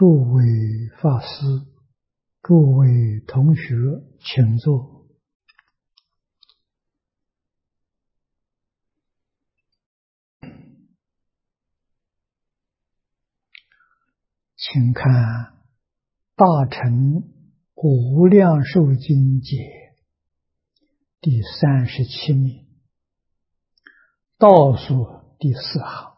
诸位法师，诸位同学，请坐。请看《大乘无量寿经解》第37面，倒数第4行。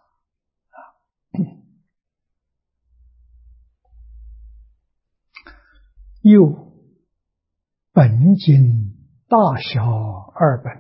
又本经大小二本，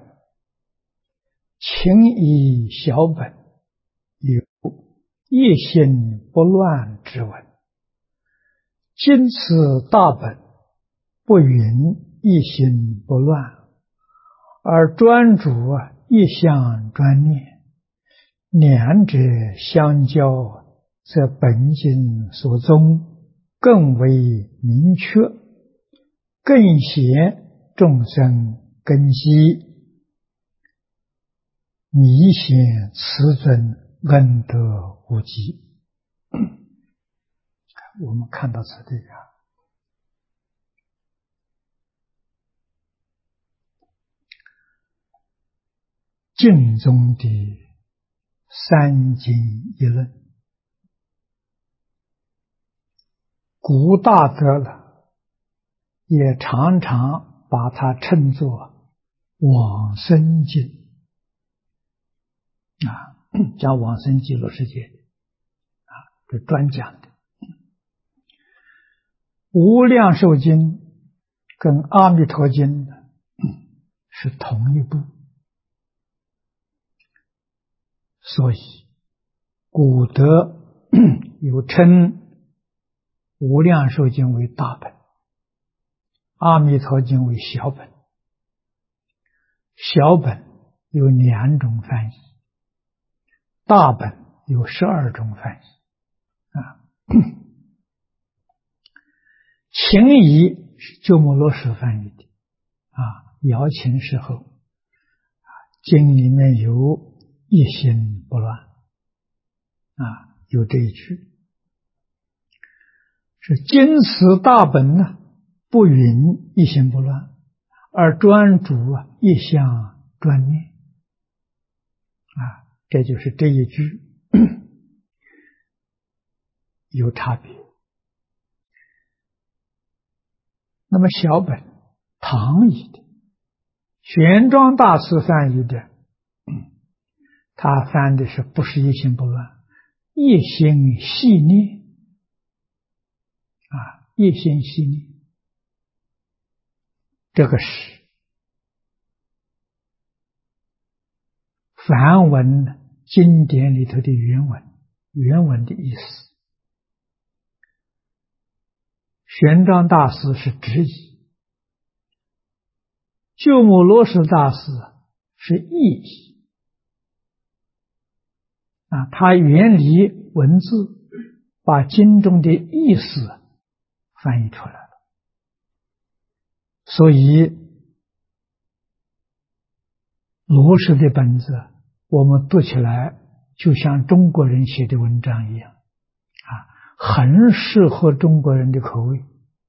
情义小本，有一心不乱之文。今此大本不云一心不乱，而专主一向专念，两者相交，则本经所宗更为明确，更显众生根基，弥显慈尊恩德无极。我们看到此地经中的三经一论，古大德了也常常把它称作往生经讲往生极乐世界这专讲的。无量寿经跟阿弥陀经是同一部，所以古德有称无量寿经为大本，阿弥陀经为小本。小本有2种翻译，大本有12种翻译情义是鸠摩罗什翻译的姚秦时候经里面有一心不乱有这一句，是经此大本呢，不云一心不乱，而专主一向专念这就是这一句有差别。那么小本唐译的，玄奘大师翻译的，他翻的是不是一心不乱，一心细念一心细念，这个是梵文经典里头的原文的意思。玄奘大师是直译，鸠摩罗什大师是意译他原理文字把经中的意思翻译出来了，所以罗什的本子我们读起来就像中国人写的文章一样很适合中国人的口味。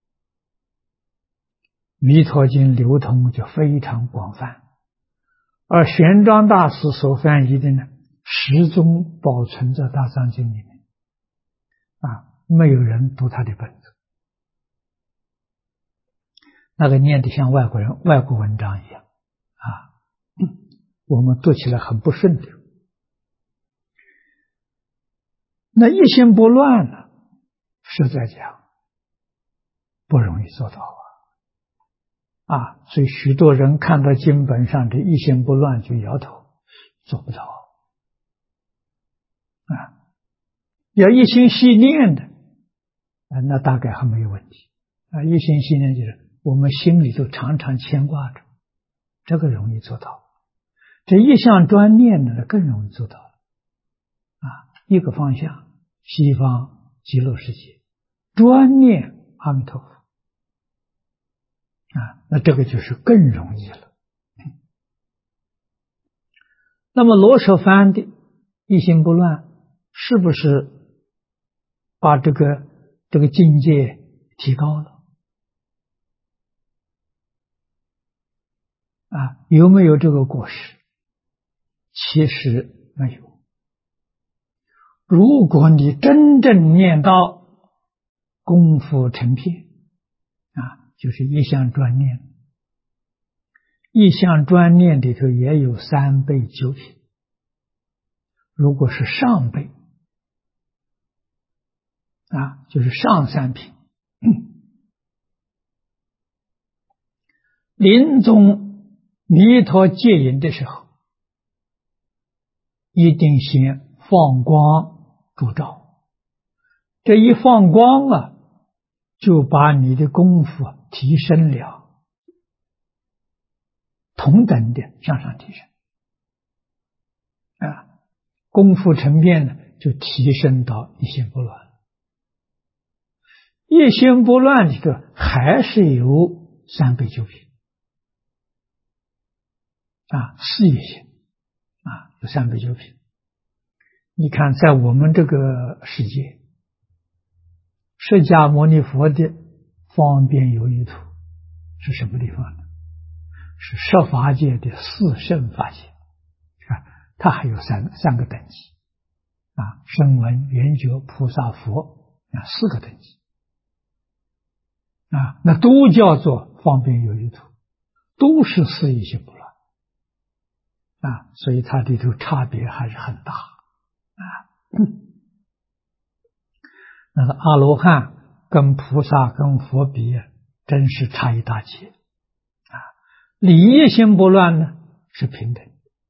弥陀经流通就非常广泛，而玄奘大师所翻译的呢，始终保存在大藏经里面没有人读他的本子，那个念得像外国文章一样我们读起来很不顺溜。那一心不乱呢，实在讲不容易做到所以许多人看到经本上的一心不乱就摇头，做不到要一心细念的那大概还没有问题一心细念就是我们心里头常常牵挂着，这个容易做到。这一向专念呢更容易做到一个方向西方极乐世界，专念阿弥陀佛那这个就是更容易了。那么罗什翻的一心不乱，是不是把这这个境界提高了啊。有没有这个果实？其实没有。如果你真正念到功夫成片啊，就是一向专念，一向专念里头也有三倍九品。如果是上辈啊，就是上三品，临终弥陀接引的时候，一定先放光烛照，这一放光啊，就把你的功夫提升了，同等的向上提升啊，功夫成片呢，就提升到一心不乱。一心不乱里头还是有三倍九品啊，事业心啊，有三倍九品。你看，在我们这个世界，释迦牟尼佛的方便有余土是什么地方呢？是十法界的四圣法界啊，它还有三个等级啊，声闻、缘觉、菩萨、佛啊，四个等级啊，那都叫做方便有余土，都是事业心不乱啊，所以它里头差别还是很大啊。那个阿罗汉跟菩萨跟佛比，真是差一大截啊。理业心不乱呢，是平等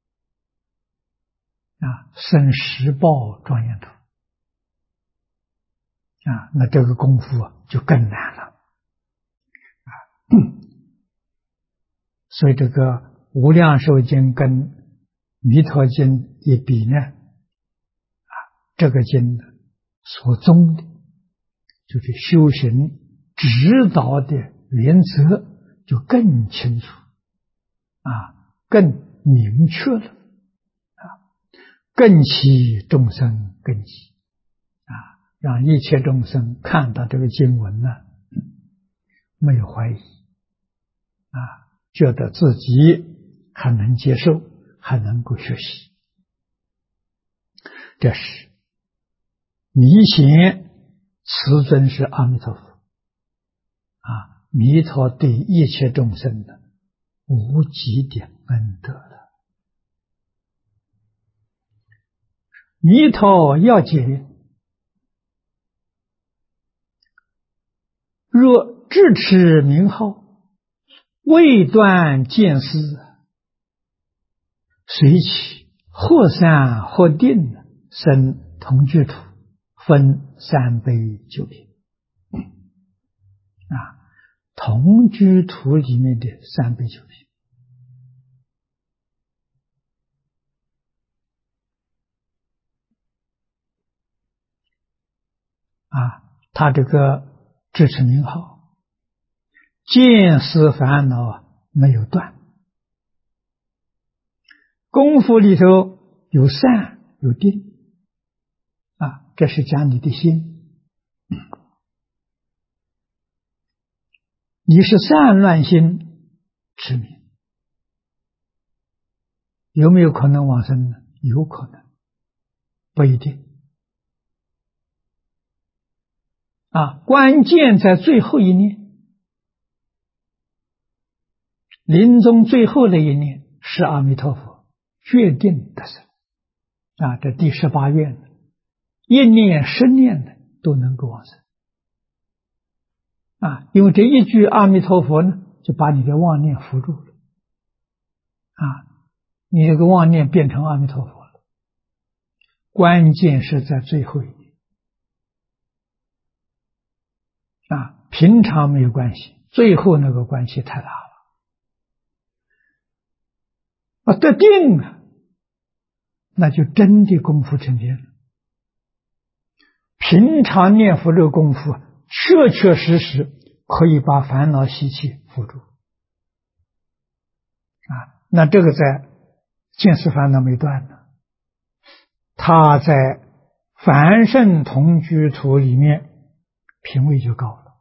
啊，生十报庄严土啊，那这个功夫就更难了啊。所以这个无量寿经跟弥陀经一比呢，啊，这个经所宗的就是修行指导的原则就更清楚啊，更明确了啊，更起众生根基啊，让一切众生看到这个经文呢，没有怀疑啊，觉得自己还能接受，还能够学习。这是弥显慈尊是阿弥陀佛啊，弥陀对一切众生的无极的恩德了。弥陀要解，若智持名号，未断见思，随起或散或定，生同居土，分三倍九品啊，同居土里面的三倍九品啊，他这个智持名号，见思烦恼没有断，功夫里头有散有定啊，这是讲你的心。你是散乱心持名，有没有可能往生呢？有可能，不一定啊。关键在最后一念，临终最后的一念是阿弥陀佛决定得生啊，这第18愿一念10念的都能够往生啊，因为这一句阿弥陀佛呢，就把你的妄念扶住了啊，你这个妄念变成阿弥陀佛了。关键是在最后一念啊，平常没有关系，最后那个关系太大了啊，得定了，那就真的功夫成片了。平常念佛这个功夫，确确实实可以把烦恼习气扶住啊。那这个在见思烦恼没断呢，他在凡圣同居土里面品位就高了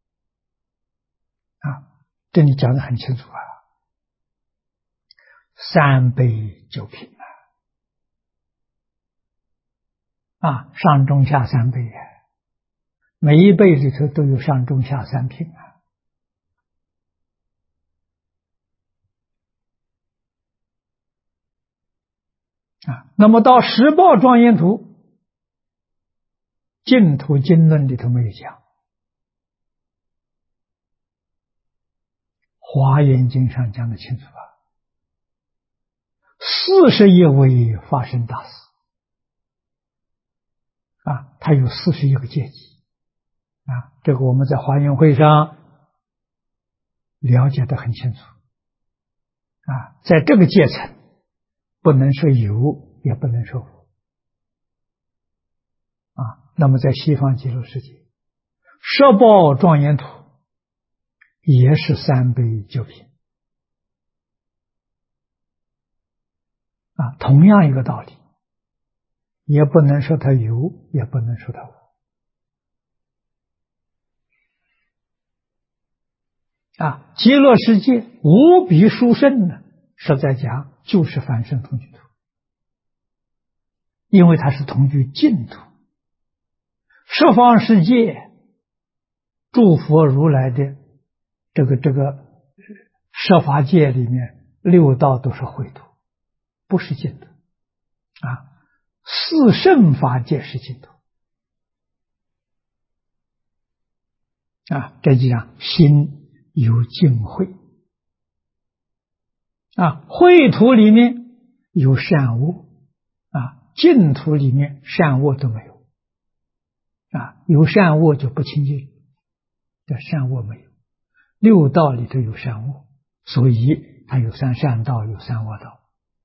啊。这里讲得很清楚啊，三杯九品啊，上中下三杯啊，每一辈里头都有上中下三品啊。那么到十报庄严图、净土经论里头没有讲，华严经上讲得清楚41位发生大事啊，他有41个阶级啊，这个我们在华严会上了解得很清楚啊，在这个阶层不能说有，也不能说无啊。那么在西方极乐世界，十报庄严图也是三杯九品啊，同样一个道理，也不能说它有，也不能说它无啊。极乐世界无比殊胜呢，实在讲就是凡圣同居土，因为它是同居净土。十方世界诸佛如来的这个十法界里面，六道都是秽土，不是净土啊。四圣法界是净土啊。这就讲心有净秽啊，秽土里面有善恶啊，净土里面善恶都没有啊，有善恶就不清净，这善恶没有。六道里头有善恶，所以它有三善道，有三恶道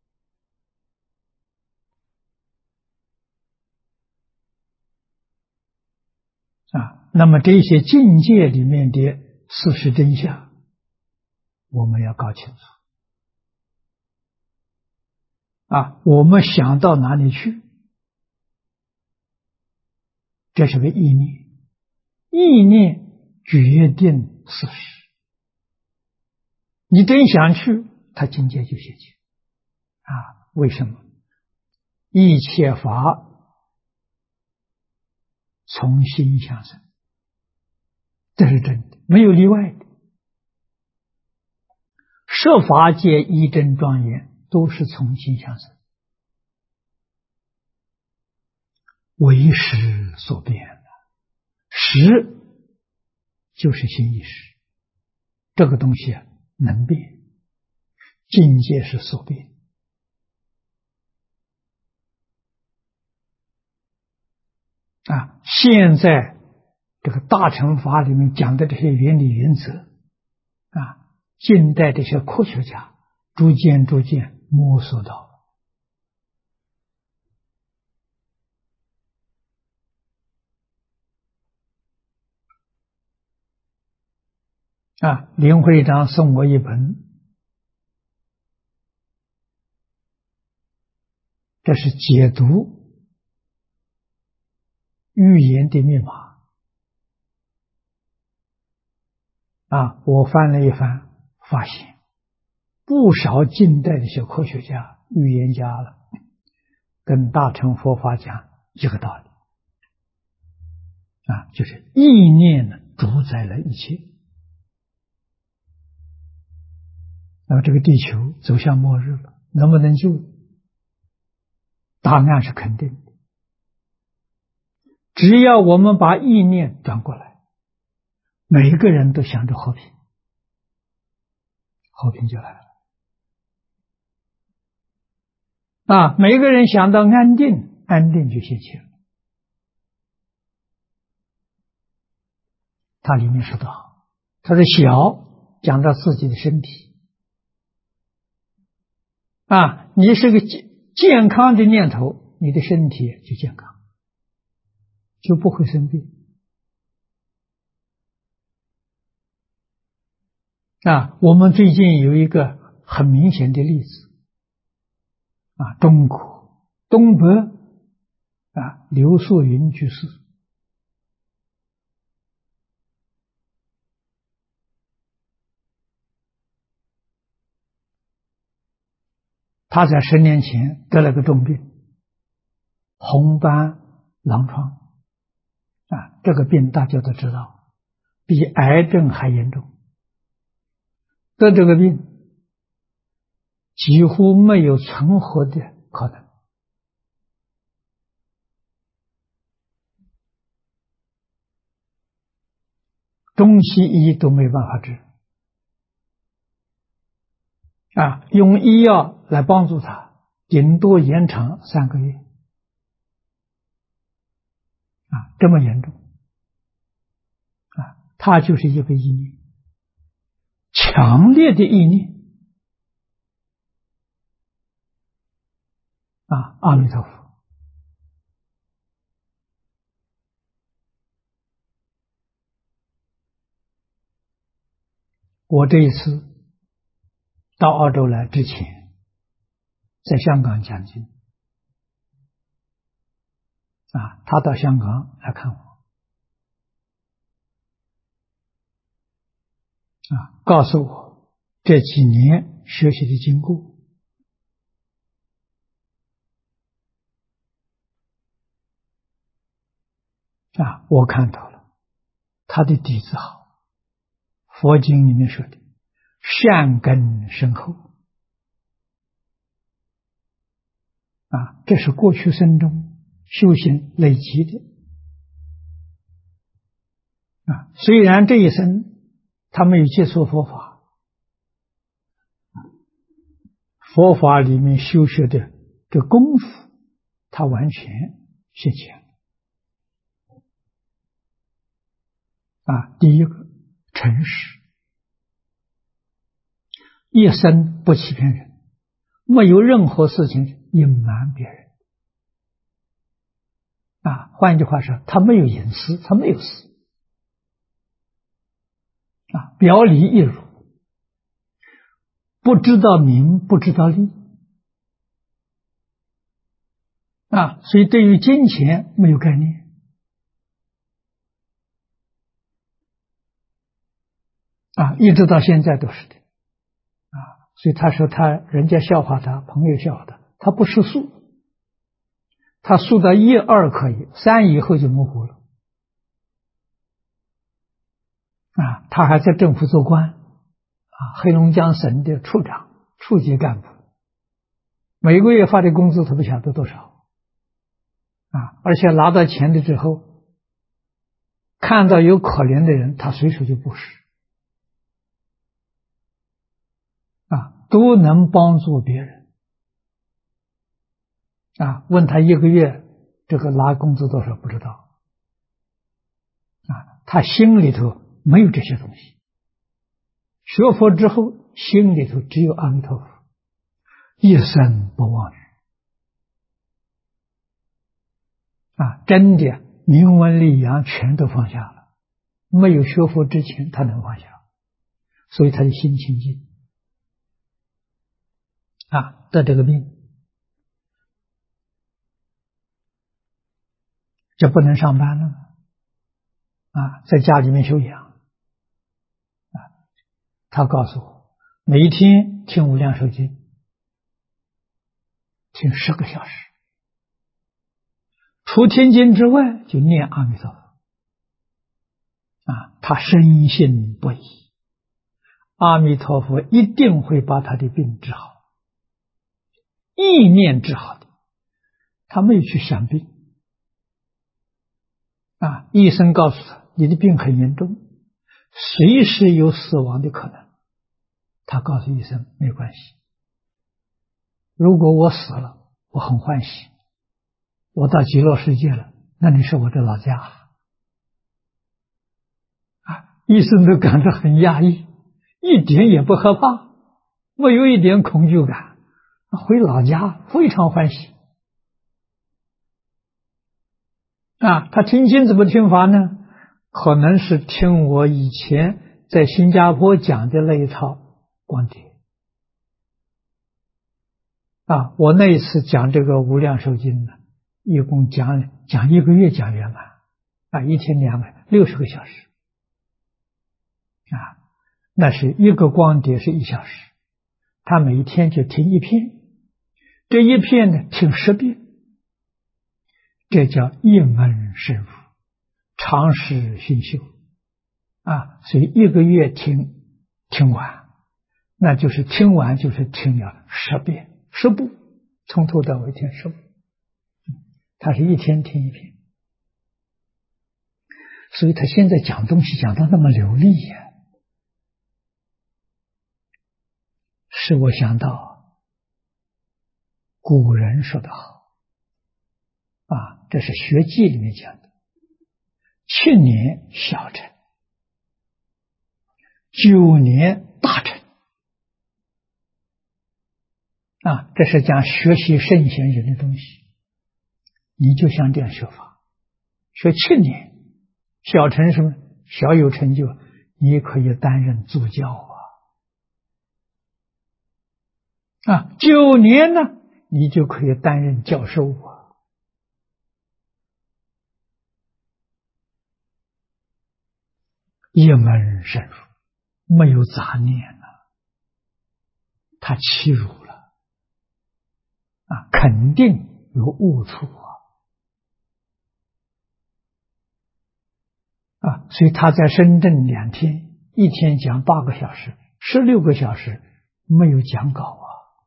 啊。那么这些境界里面的事实真相，我们要搞清楚啊。我们想到哪里去，这是个意念，意念决定事实。你真想去，它境界就现前啊。为什么？一切法从心想生，这是真的，没有例外的。设法界一真庄严都是从心想生，为识所变，识就是心意识，这个东西能变，境界是所变啊。现在这个大乘法里面讲的这些原理原则啊，近代这些科学家逐渐摸索到啊。林会长送我一本，这是解读预言的密码啊。我翻了一翻，发现不少近代的一些科学家、预言家了，跟大乘佛法讲一个道理啊，就是意念呢主宰了一切。那么这个地球走向末日了，能不能救？答案是肯定的。只要我们把意念转过来，每一个人都想着和平，和平就来了啊。每一个人想到安定，安定就现前了。它里面说到，他的小讲到自己的身体啊，你是个健康的念头，你的身体就健康，就不会生病啊。我们最近有一个很明显的例子啊，中国东北啊，刘素云居士他在10年前得了个重病，红斑狼疮这个病大家都知道，比癌症还严重。得这个病几乎没有存活的可能。中西医都没办法治用医药来帮助他，顶多延长3个月这么严重他就是一个意念，强烈的意念阿弥陀佛。我这一次到澳洲来之前，在香港讲经他到香港来看我告诉我这几年学习的经过我看到了他的底子好。佛经里面说的善根深厚这是过去生中修行累积的虽然这一生他没有接触佛法，佛法里面修学的这功夫他完全学起来第一个诚实，一生不欺骗人，没有任何事情隐瞒别人换句话说，他没有隐私，他没有私表里一如，不知道名，不知道利所以对于金钱没有概念一直到现在都是的所以他说人家笑话他，朋友笑话他不吃素，他素到1、2可以，3以后就模糊了他还在政府做官黑龙江省的处长、处级干部，每个月发的工资他不晓得多少而且拿到钱了之后，看到有可怜的人，他随手就布施都能帮助别人问他1个月这个拿工资多少不知道他心里头没有这些东西，学佛之后心里头只有阿弥陀佛，一生不忘语真的名闻利养全都放下了，没有学佛之前他能放下，所以他的心清净得这个病就不能上班了在家里面休养他告诉我每一天听无量寿经，听10个小时，除听经之外就念阿弥陀佛他深信不疑，阿弥陀佛一定会把他的病治好，意念治好的，他没有去想病医生告诉他你的病很严重，随时有死亡的可能，他告诉医生没关系，如果我死了我很欢喜，我到极乐世界了，那里是我的老家医生都感到很压抑，一点也不害怕，没有一点恐惧感，回老家非常欢喜他听经怎么听法呢？可能是听我以前在新加坡讲的那一套观点我那一次讲这个无量寿经呢，一共讲1个月讲圆满一天2个60个小时那是一个光碟是1小时，他每一天就听一篇， 这一片呢听10遍，这叫一门深入，长时熏修所以1个月听完，那就是听完就是听了10遍10部，从头到尾听10部，他是一天听一篇，所以他现在讲东西讲到那么流利呀，使我想到古人说得好这是学记里面讲的，7年小成，9年大成这是讲学习圣贤人的东西。你就像这样学法，学7年小成什么？小有成就，你可以担任助教9年呢，你就可以担任教授一门深入，没有杂念他欺辱了肯定有误处所以他在深圳2天，一天讲8个小时，16个小时没有讲稿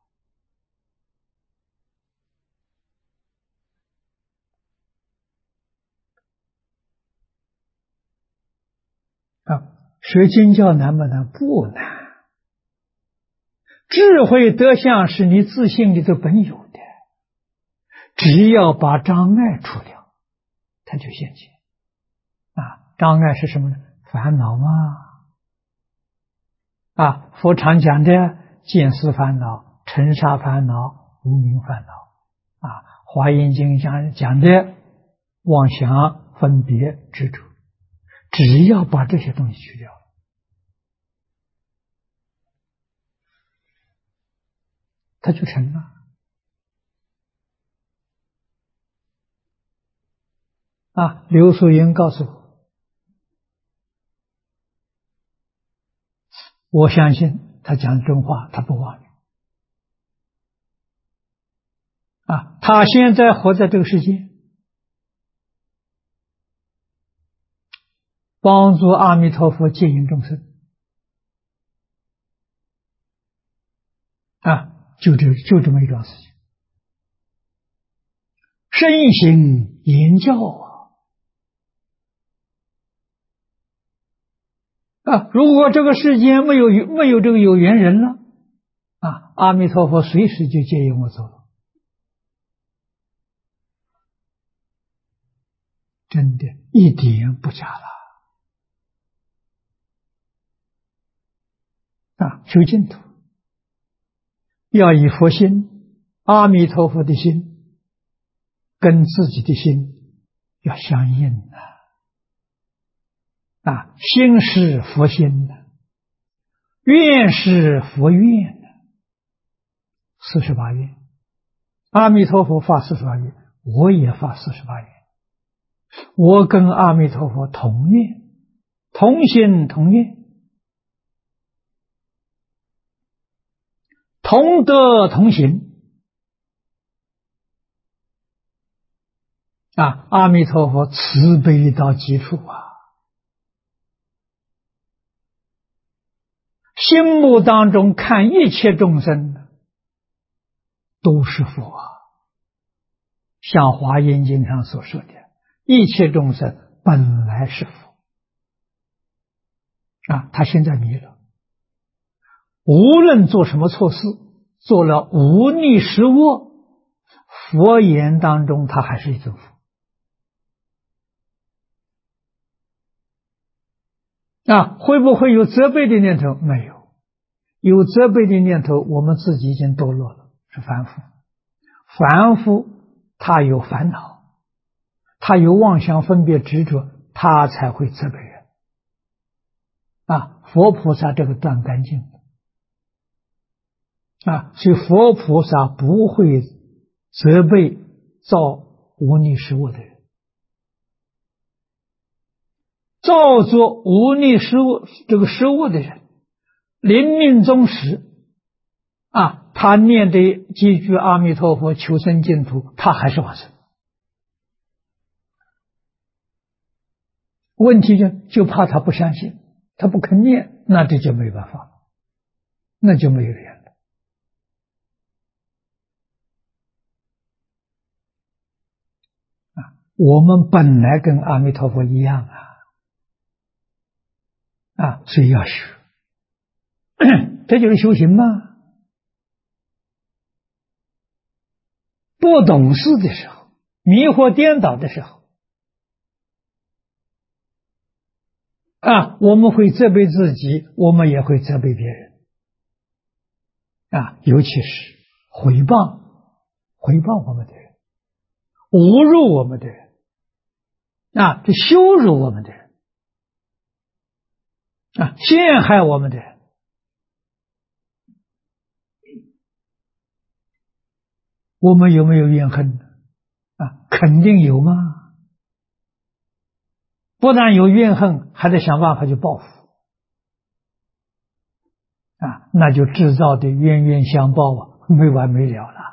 学经教难不难？不难。智慧德相是你自信里头本有的，只要把障碍除掉，它就现前障碍是什么呢？烦恼佛常讲的见思烦恼、尘沙烦恼、无明烦恼华严经讲的妄想、分别、执着，只要把这些东西去掉，它就成了刘素云告诉我相信他讲真话，他不妄语他现在活在这个世界，帮助阿弥陀佛接引众生就这么一桩事情。身行言教如果这个世间没有这个有缘人了阿弥陀佛随时就接引我走了，真的一点不假了修净土要以佛心，阿弥陀佛的心跟自己的心要相应心是佛心愿是佛愿48愿，阿弥陀佛发48愿，我也发48愿，我跟阿弥陀佛同愿，同心同愿，同德同行阿弥陀佛慈悲到极处心目当中看一切众生都是佛像华严经上所说的，一切众生本来是佛他现在迷了，无论做什么错事，做了无逆十恶，佛言当中他还是一尊佛会不会有责备的念头？没有。有责备的念头，我们自己已经堕落了，是凡夫。凡夫他有烦恼，他有妄想分别执着，他才会责备人佛菩萨这个断干净所以佛菩萨不会责备造无逆十恶的人。造作无逆十恶这个十恶的人，临命终时他念的几句阿弥陀佛求生净土，他还是往生。问题就怕他不相信，他不肯念，那这就没办法，那就没有缘了。我们本来跟阿弥陀佛一样所以要学，这就是修行嘛。不懂事的时候，迷惑颠倒的时候，我们会责备自己，我们也会责备别人，尤其是诽谤我们的人，侮辱我们的人，这羞辱我们的人，陷害我们的人，我们有没有怨恨呢？肯定有嘛。不但有怨恨，还得想办法去报复。那就制造的冤冤相报没完没了了。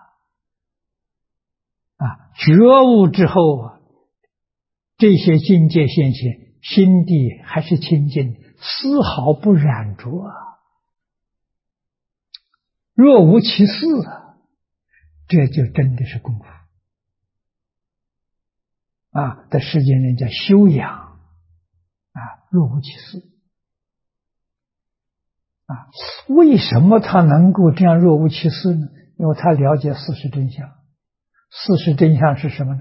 觉悟之后这些境界现前，心地还是清净，丝毫不染浊若无其事这就真的是功夫在世间人家修养若无其事为什么他能够这样若无其事呢？因为他了解事实真相。事实真相是什么呢？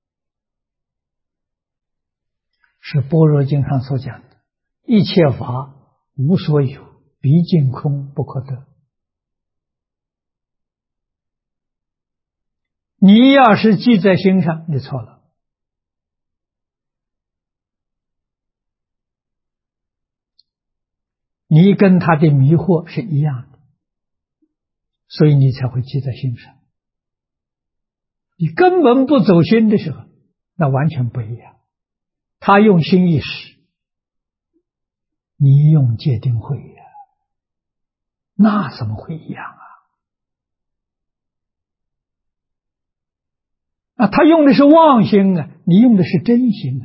是般若经上所讲的，一切法无所有，毕竟空不可得。你要是记在心上，你错了。你跟他的迷惑是一样的，所以你才会记在心上。你根本不走心的时候，那完全不一样。他用心意识，你用戒定慧那怎么会一样他用的是妄心你用的是真心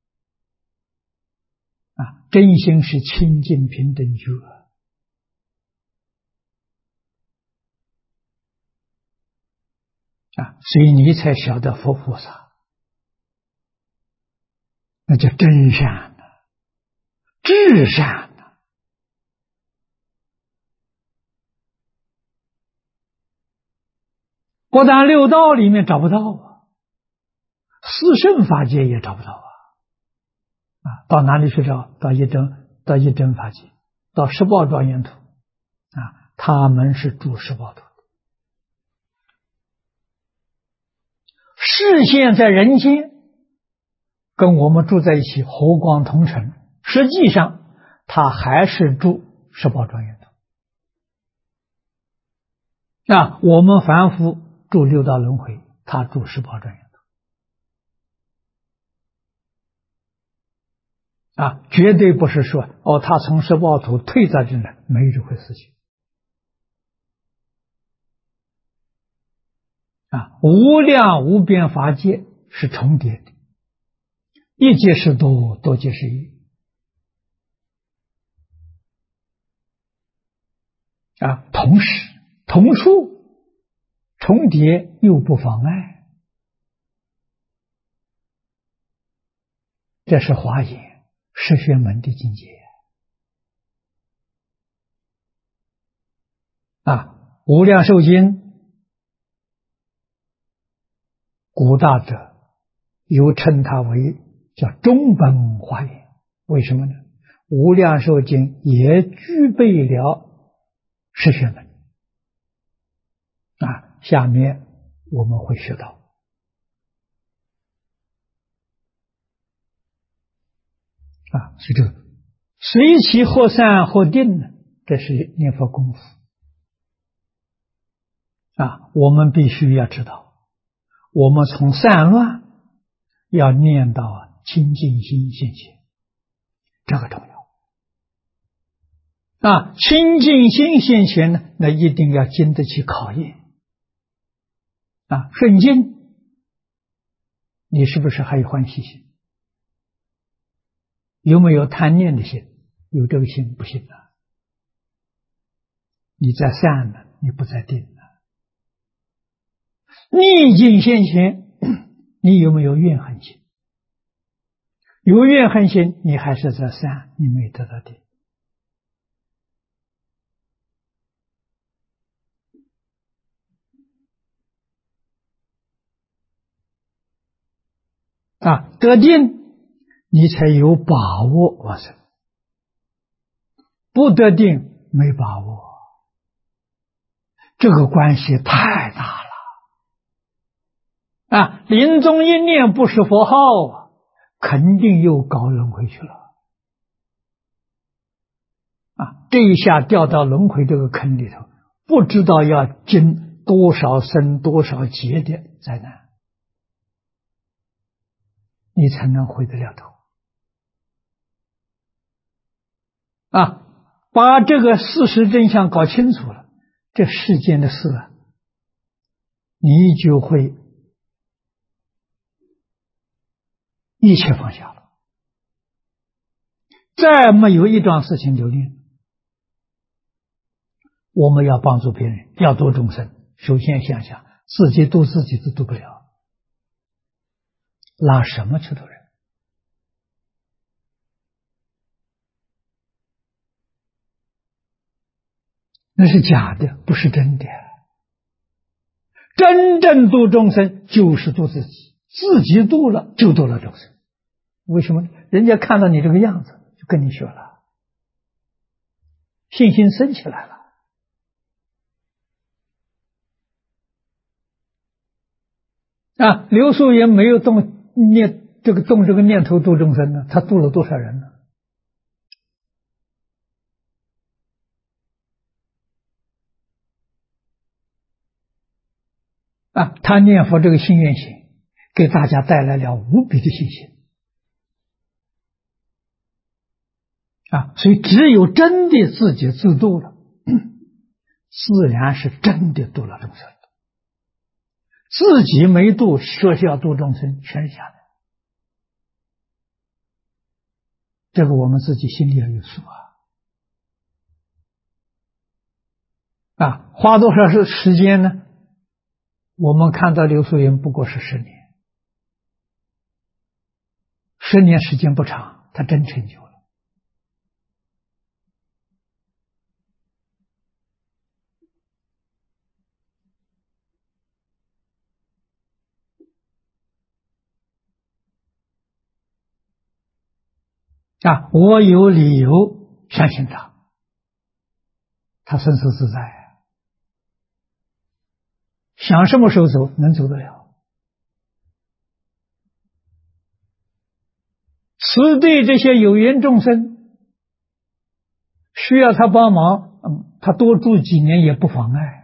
真心是清净平等觉所以你才晓得佛菩萨那叫真善至善不但六道里面找不到四圣法界也找不到到哪里去找？到一真法界，到十报庄严土他们是住十报土的。视线在人间跟我们住在一起，和光同尘，实际上他还是住十报庄严土我们凡夫住六道轮回，他住十报庄严土绝对不是说他从十报土退到这来，没有这回事情无量无边法界是重叠的，一界是多，多界是一同时同处重叠又不妨碍，这是华严十玄门的境界无量寿经古大者又称它为叫中本华严，为什么呢？无量寿经也具备了十玄门下面我们会学到所以这个随其或散或定呢，这是念佛功夫我们必须要知道，我们从散乱要念到清净心现前，这个重清净心现前呢，那一定要经得起考验。顺境，你是不是还有欢喜心？有没有贪念的心？有这个心不行了，你在善了，你不在定了。逆境现前，你有没有怨恨心？有怨恨心，你还是在善，你没得到定。得定，你才有把握往生；不得定，没把握。这个关系太大了。临终一念不是佛号肯定又搞轮回去了。这一下掉到轮回这个坑里头，不知道要经多少生多少劫的灾难，你才能回得了头。把这个事实真相搞清楚了，这世间的事你就会一切放下了，再没有一桩事情留恋。我们要帮助别人，要度众生，首先想想自己度自己都度不了，拿什么去度人？那是假的，不是真的。真正度众生就是度自己，自己度了就度了众生。为什么？人家看到你这个样子就跟你学了，信心升起来了。刘素云没有动这个念头度众生呢，他度了多少人呢？他念佛这个心愿行，给大家带来了无比的信心。所以只有真的自己自度了，自然是真的度了众生。自己没度，说是要度众生，全是假的。这个我们自己心里要有数花多少时间呢？我们看到刘素云不过是10年，10年时间不长，他真成就了。我有理由相信他生死自在，想什么时候走能走得了。此对这些有缘众生需要他帮忙，他多住几年也不妨碍。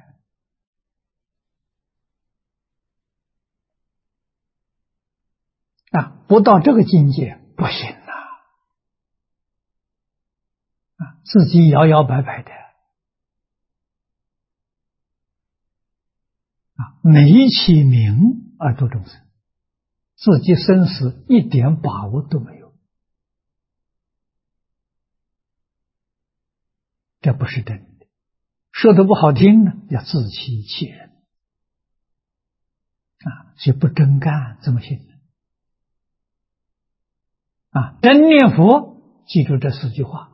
不到这个境界不行自己摇摇摆摆的没起名而度众生，自己生死一点把握都没有，这不是真的。说的不好听呢，要自欺欺人所以不真干怎么行呢？真念佛，记住这4句话：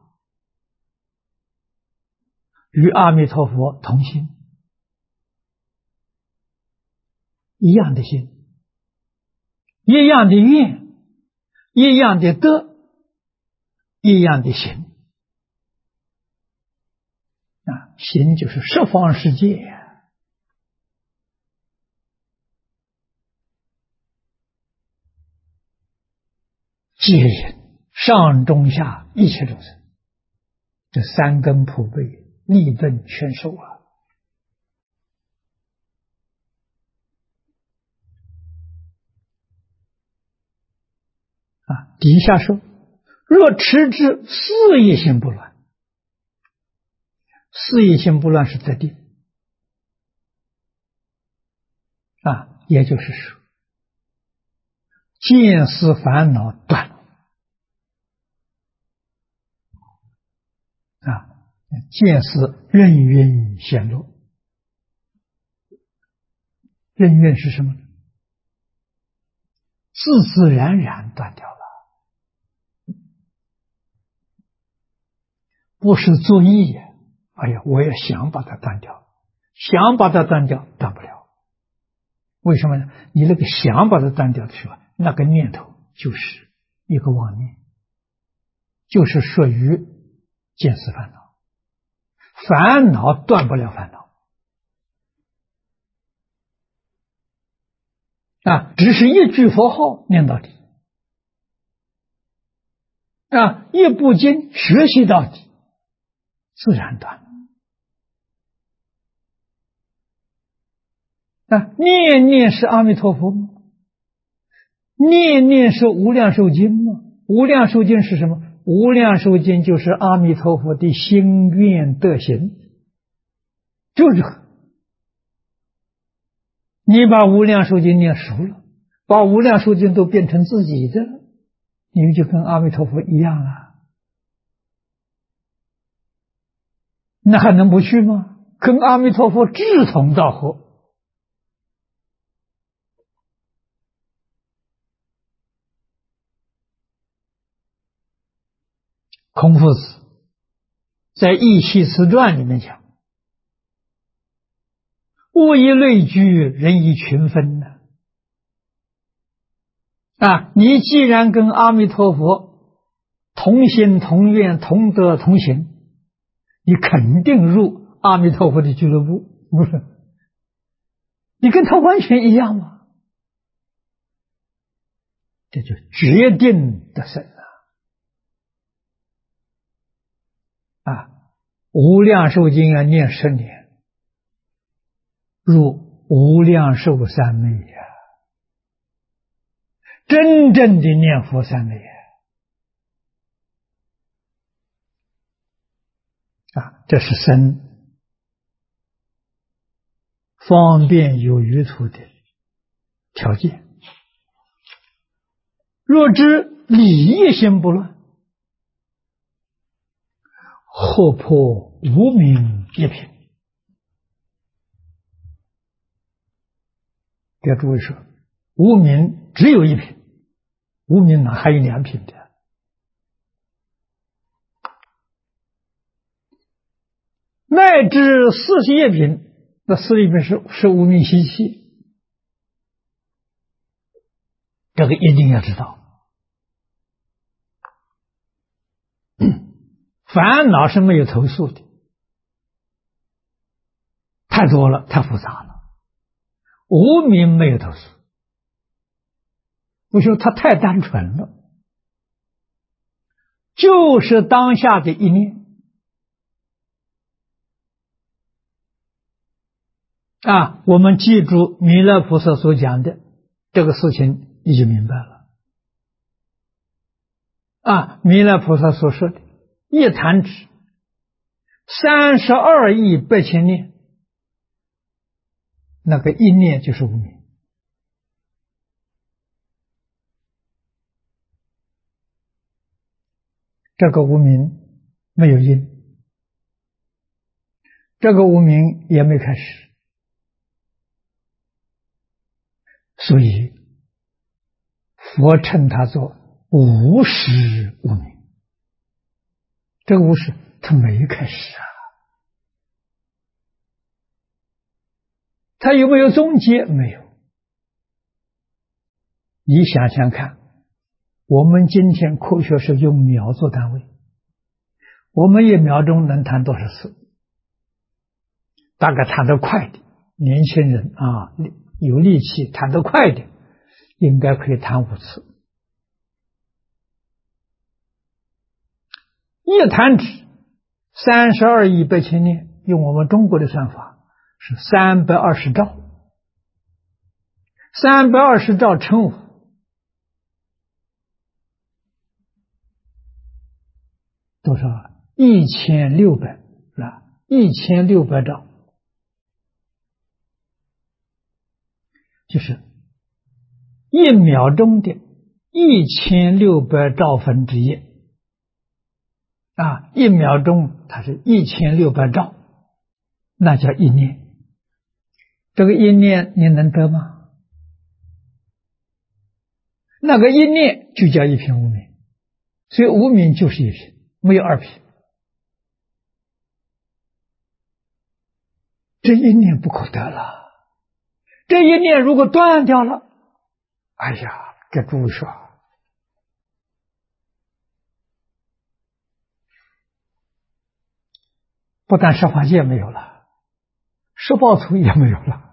与阿弥陀佛同心，一样的心，一样的愿，一样的德，一样的行行就是十方世界皆人上中下一切众生，这3根普被，利钝全收底下说：若持之事业心不乱， 事业心不乱是得定也就是说，见思烦恼断见思任运显露。任运是什么呢？自自然然断掉了，不是作意呀。哎呀，我也想把它断掉，想把它断掉，断不了。为什么呢？你那个想把它断掉的时候，那个念头就是一个妄念，就是属于见思烦恼。烦恼断不了烦恼只是一句佛号念到底一部经学习到底，自然断念念是阿弥陀佛吗？念念是无量寿经吗？无量寿经是什么？无量寿经就是阿弥陀佛的心愿德行，就是这个。你把无量寿经念熟了，把无量寿经都变成自己的，你就跟阿弥陀佛一样了，那还能不去吗？跟阿弥陀佛志同道合。孔夫子在《义系辞传》里面讲，物以类聚，人以群分你既然跟阿弥陀佛同心同愿同德同行，你肯定入阿弥陀佛的俱乐部，不是？你跟他完全一样吗？这就决定得胜无量寿经要念10年，入无量寿三昧真正的念佛三昧这是生方便有余土的条件。若知理业心不乱，或破无明一品。给诸位说，无明只有一品，无明哪还有2品的？乃至41品，那41品是无明习气，这个一定要知道。烦恼是没有头数的，太多了，太复杂了。无明没有头数，为什么？它太单纯了，就是当下的一念我们记住弥勒菩萨所讲的这个事情，你就明白了弥勒菩萨所说的一弹指32亿8千念，那个一念就是无明。这个无明没有因，这个无明也没开始，所以佛称它做无始无明。这个无始它没开始它有没有终结？没有。你想想看，我们今天科学是用秒做单位，我们1秒钟能弹多少次？大概弹得快的年轻人有力气弹得快的应该可以弹5次。一弹指32亿8千念，用我们中国的算法是320兆，320兆乘5，多少？1600 1600兆，就是1秒钟的1600兆分之一啊，1秒钟它是1600兆，那叫一念。这个一念你能得吗？那个一念就叫一品无明，所以无明就是一品，没有二品。这一念不可得了，这一念如果断掉了，哎呀，给诸位说，不但十法界没有了，十报图也没有了。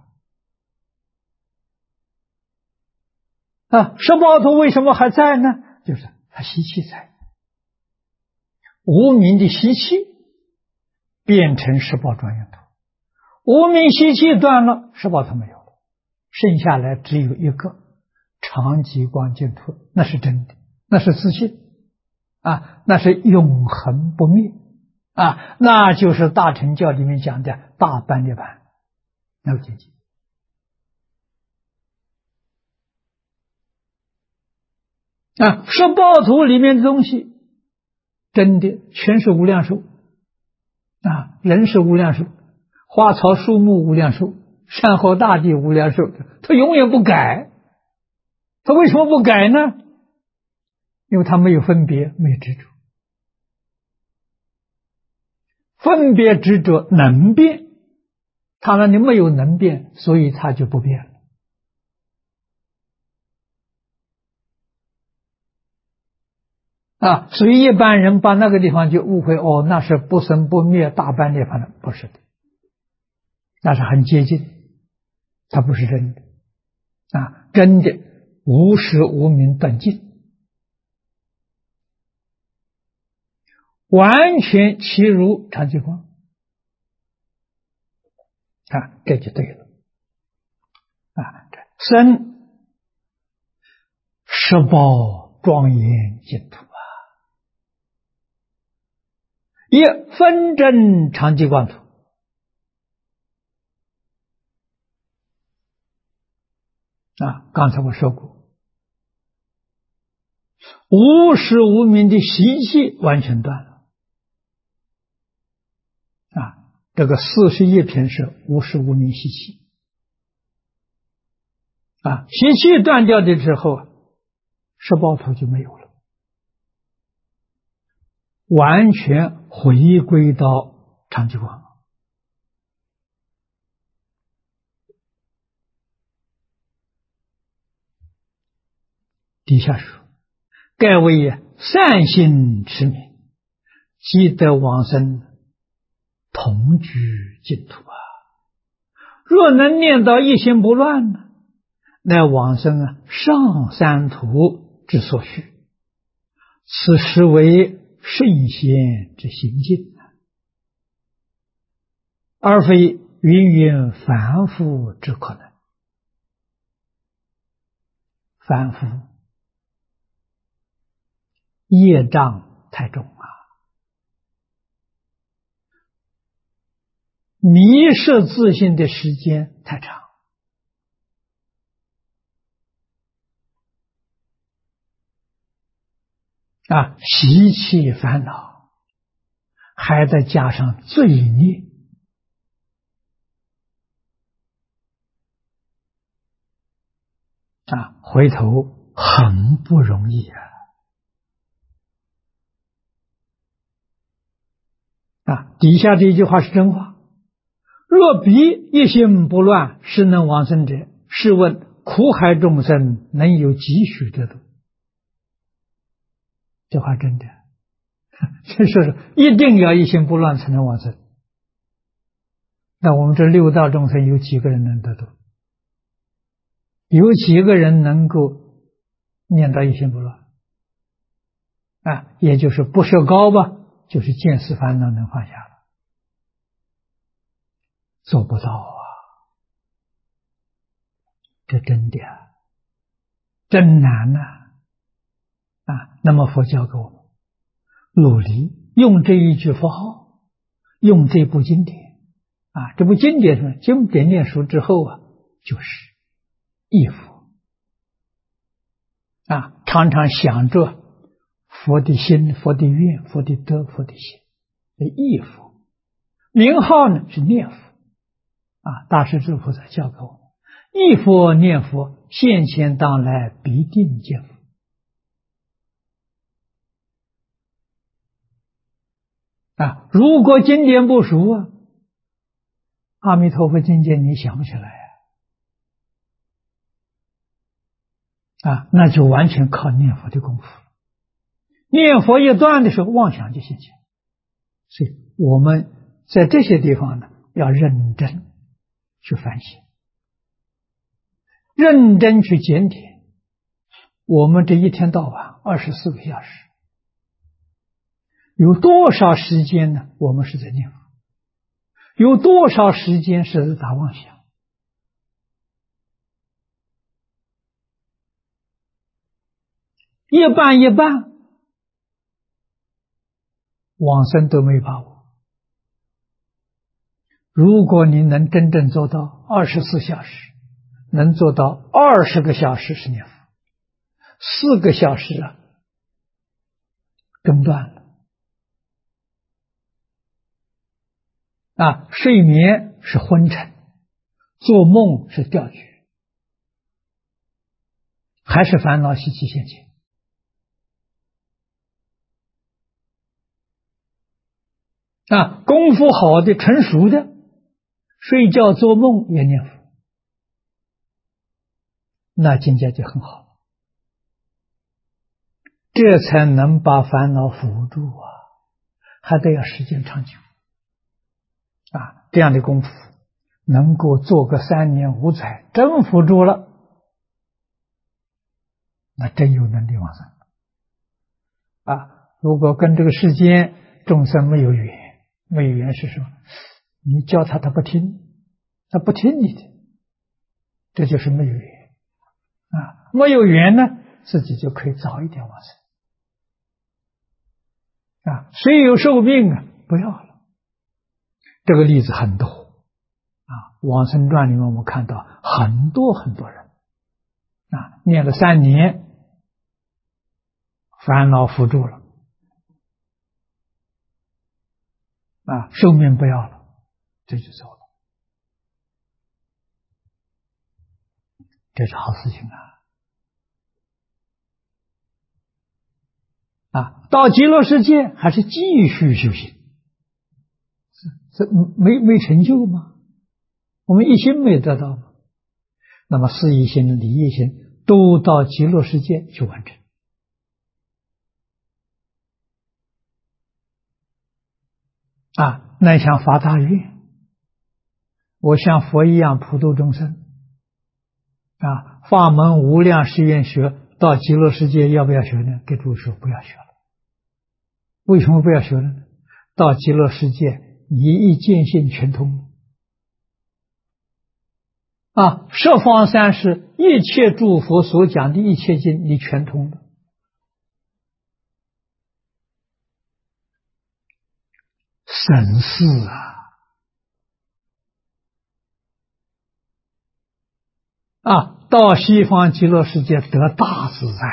啊，十报图为什么还在呢？就是它习气在，无明的习气变成十报庄严图，无明习气断了，十报图没有了，剩下来只有一个常寂光净土，那是真的，那是自信啊，那是永恒不灭啊，那就是大乘教里面讲的大般涅槃那个境界。啊，十报图里面的东西，真的全是无量寿啊，人是无量寿，花草树木无量寿，山河大地无量寿，它永远不改。它为什么不改呢？因为它没有分别，没有执着。分别执着能变，它那里没有能变，所以它就不变了。啊，所以一般人把那个地方就误会，哦，那是不生不灭大般涅槃的，不是的，那是很接近，它不是真的啊，真的无始无明断尽，完全其如常寂光啊，这就对了啊，生十报庄严净土。一分真常寂光图啊，刚才我说过，无始无明的习气完全断了啊，这个41品是无始无明习气啊，习气断掉的时候，十报图就没有了，完全回归到常寂光。底下说，盖为善心持名，即得往生同居净土啊。若能念到一心不乱呢，乃往生上三途之所需，此实为圣贤之行径，而非芸芸凡夫之可能。凡夫业障太重啊，迷失自信的时间太长啊，习气烦恼，还再加上罪孽啊，回头很不容易啊！啊，底下这一句话是真话。若彼一心不乱，实能往生者，试问苦海众生能有几许得度？这话真的，这是一定要一心不乱才能往生。那我们这六道众生有几个人能得度？有几个人能够念到一心不乱啊？也就是不设高吧，就是见思烦恼能放下了，做不到啊！这真的真难啊！那么佛教给我们努力用这一句佛号， 用这部经典这部经典是经典念熟之后就是忆佛常常想着佛的心、佛的愿、佛的德、佛的行，忆佛。名号呢是念佛大势至菩萨教给我们，忆佛念佛，现前当来必定见佛。如果经典不熟阿弥陀佛经典你想不起来那就完全靠念佛的功夫。念佛一断的时候，妄想就现前。所以我们在这些地方呢，要认真去反省，认真去检点。我们这一天到晚24个小时，有多少时间呢？我们是在念佛，有多少时间是在打妄想？一半一半，往生都没把握。如果你能真正做到24小时，能做到20个小时是念佛，4个小时中断了睡眠是昏沉，做梦是掉举，还是烦恼习气现前。功夫好的、成熟的，睡觉做梦也念佛，那境界就很好，这才能把烦恼扶住还得要时间长久这样的功夫能够做个3年5载，真扶住了，那真有能力往生如果跟这个世间众生没有缘，没有缘是什么？你教他不听，他不听你的，这就是没有缘没有缘呢，自己就可以早一点往生谁有寿命不要了。这个例子很多往生传里面我们看到很多很多人念了3年，烦恼扶住了寿命不要了，这就走了，这是好事情到极乐世界还是继续修行，这没成就吗？我们一心没得到吗？那么事业心、理业心都到极乐世界去完成那想发大愿，我像佛一样普度众生法门无量誓愿学，到极乐世界要不要学呢？给诸位说不要学了。为什么不要学了呢？到极乐世界你一见性全通十方三世一切诸佛所讲的一切经你全通了，省事到西方极乐世界得大自在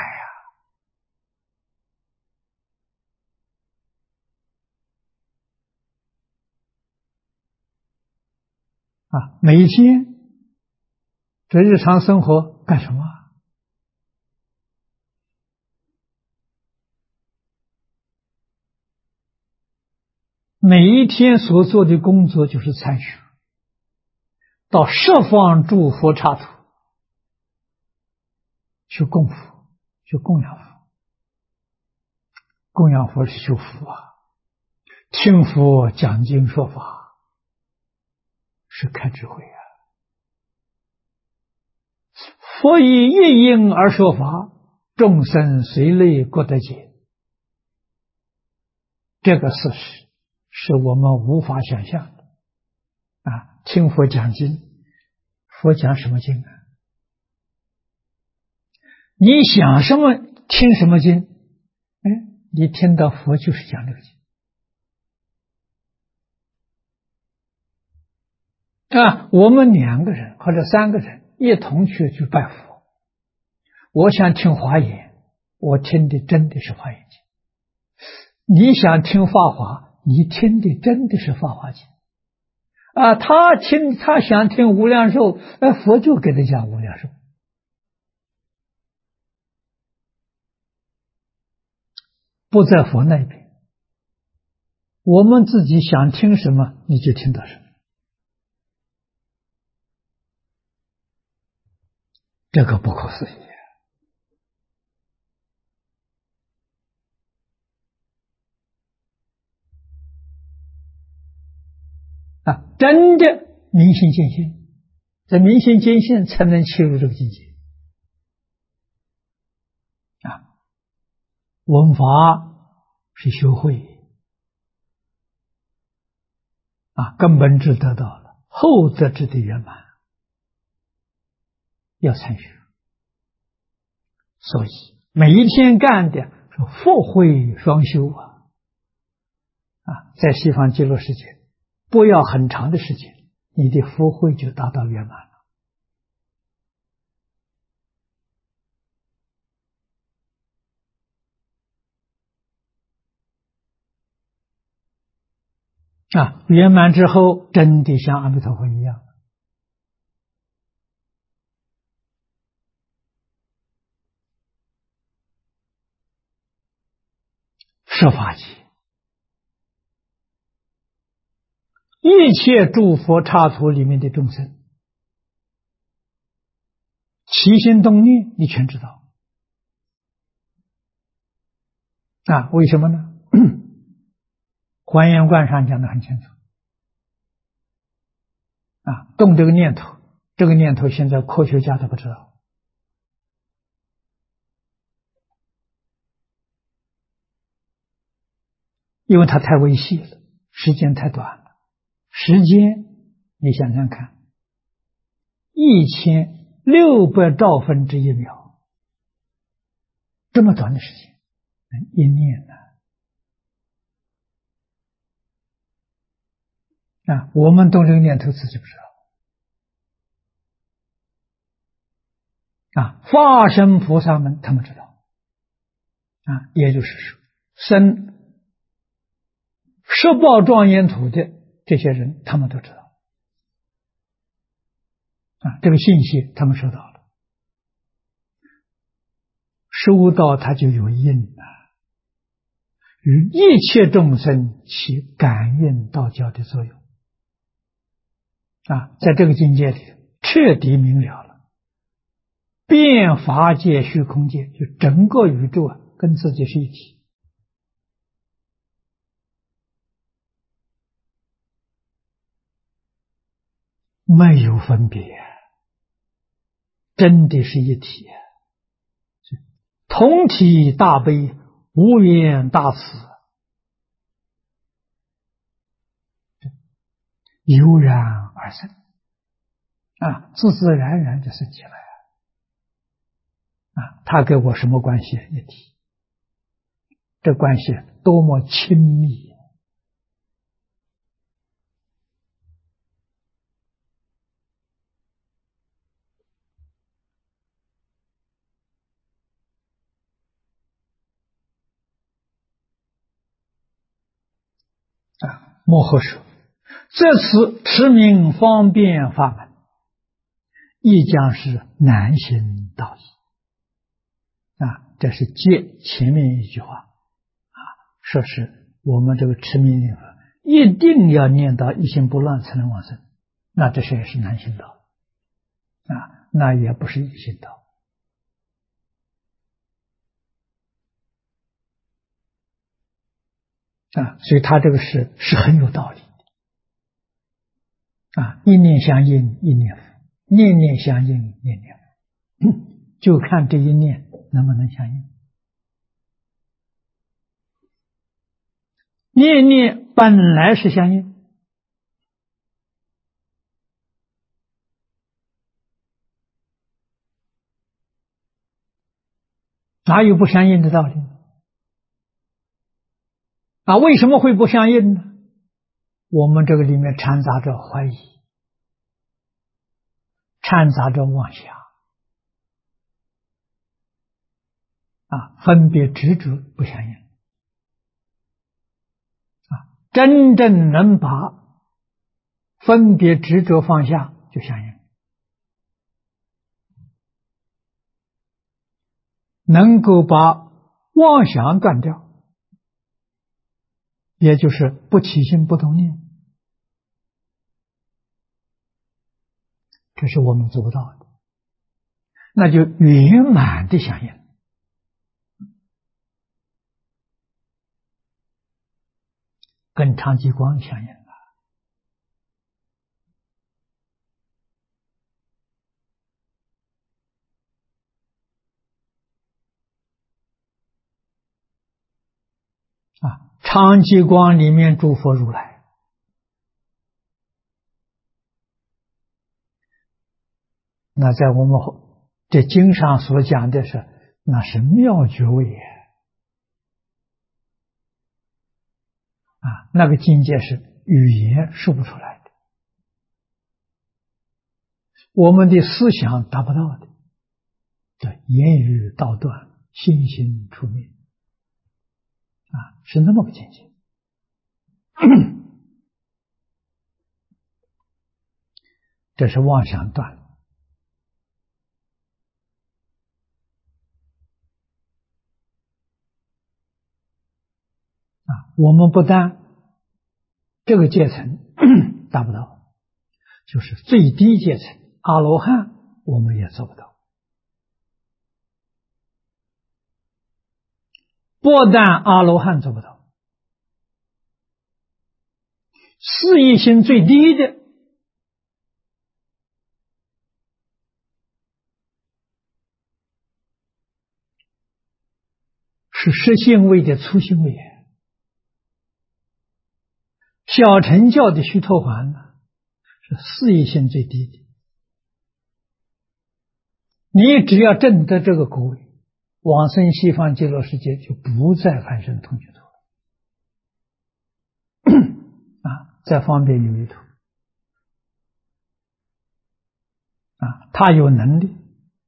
每一天这日常生活干什么？每一天所做的工作就是参学，到十方诸佛刹土去供佛，去供养佛。供养佛是修福听佛讲经说法是开智慧佛以一因而说法，众生随类各得解。这个事实是我们无法想象的听佛讲经，佛讲什么经你想什么听什么经，你听到佛就是讲这个经我们2个人或者3个人一同去拜佛，我想听华严，我听的真的是华严经；你想听法华，你听的真的是法华经。他想听无量寿，佛就给他讲无量寿。不在佛那边，我们自己想听什么，你就听到什么。这个不可思议真的明心见性，这明心见性才能切入这个境界闻法是学会根本智得到了，后则智的圆满要参学。所以每一天干的是佛慧双修在西方极乐世界不要很长的时间，你的佛慧就达到圆满了圆满之后真的像阿弥陀佛一样，设法界一切诸佛刹土里面的众生起心动念你全知道为什么呢？华严观上讲得很清楚动这个念头，这个念头现在科学家都不知道，因为它太微细了，时间太短了。时间你想想看，1600兆分之1秒，这么短的时间，一念我们动这个念头自己不知道化身菩萨们他们知道也就是说生十报庄严土的这些人他们都知道这个信息他们收到了，收到他就有应与一切众生起感应道交的作用在这个境界里彻底明了了，遍法界虚空界，就整个宇宙跟自己是一体，没有分别，真的是一体同体大悲，无缘大慈，油然而生自自然然就生起来他跟我什么关系？一体，这关系多么亲密摩诃说这次持名方便法门，亦将是难行道义这是接前面一句话说是我们这个持名念佛一定要念到一心不乱才能往生，那这也是难行道那也不是易行道所以他这个是很有道理的一念相应一念佛，念念相应念念佛就看这一念能不能相应。念念本来是相应，哪有不相应的道理为什么会不相应呢？我们这个里面掺杂着怀疑掺杂着妄想分别执着不相应真正能把分别执着放下，就相应，能够把妄想断掉，也就是不起心不动念，这是我们做不到的，那就圆满的相应，跟长寂光相应。长寂光里面诸佛如来，那在我们这经上所讲的是，那是妙觉位那个境界是语言说不出来的，我们的思想达不到的，对，言语道断，心行出灭是那么个境界。这是妄想断了我们不但这个阶层达不到，就是最低阶层阿罗汉我们也做不到。不但阿罗汉做不到，事业心最低的是实性位的粗性位，小乘教的须陀洹呢是事业性最低的。你只要证得这个果位，往生西方极乐世界就不再凡圣同居土在方便有余土他有能力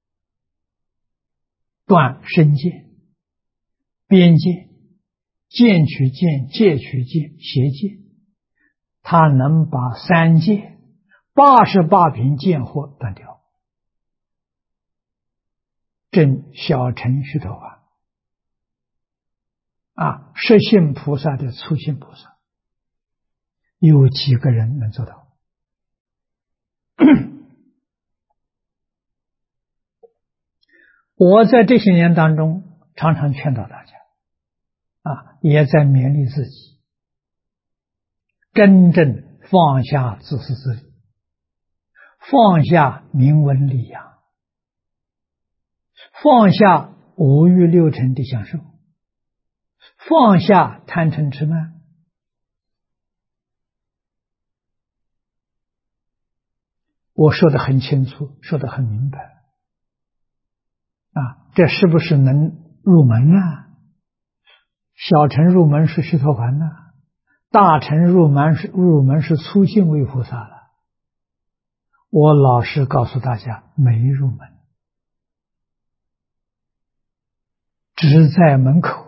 断身见、边界、见取见、戒取见、邪见，他能把三界88品见惑断掉，证小乘须陀洹实性菩萨的粗性菩萨，有几个人能做到？我在这些年当中常常劝导大家也在勉励自己，真正放下自私自利，放下名闻利养，放下五欲六尘的享受，放下贪嗔痴慢，我说得很清楚，说得很明白这是不是能入门呢？小乘入门是须陀洹大乘入门是粗性位菩萨了。我老实告诉大家，没入门，只在门口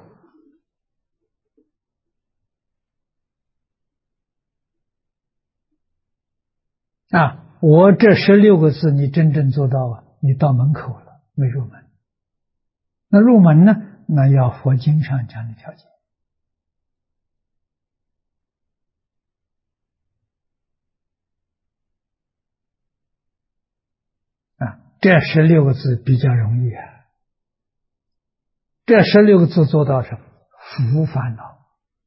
我这16个字你真正做到你到门口了，没入门。那入门呢？那要佛经上讲的条件这16个字比较容易这16个字做到是伏烦恼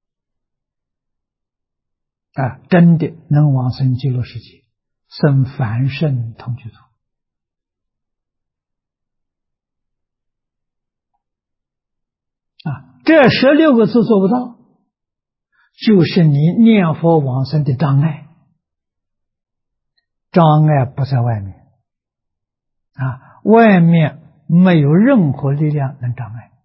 真的能往生极乐世界，生凡圣同居土这16个字做不到，就是你念佛往生的障碍，障碍不在外面外面没有任何力量能障碍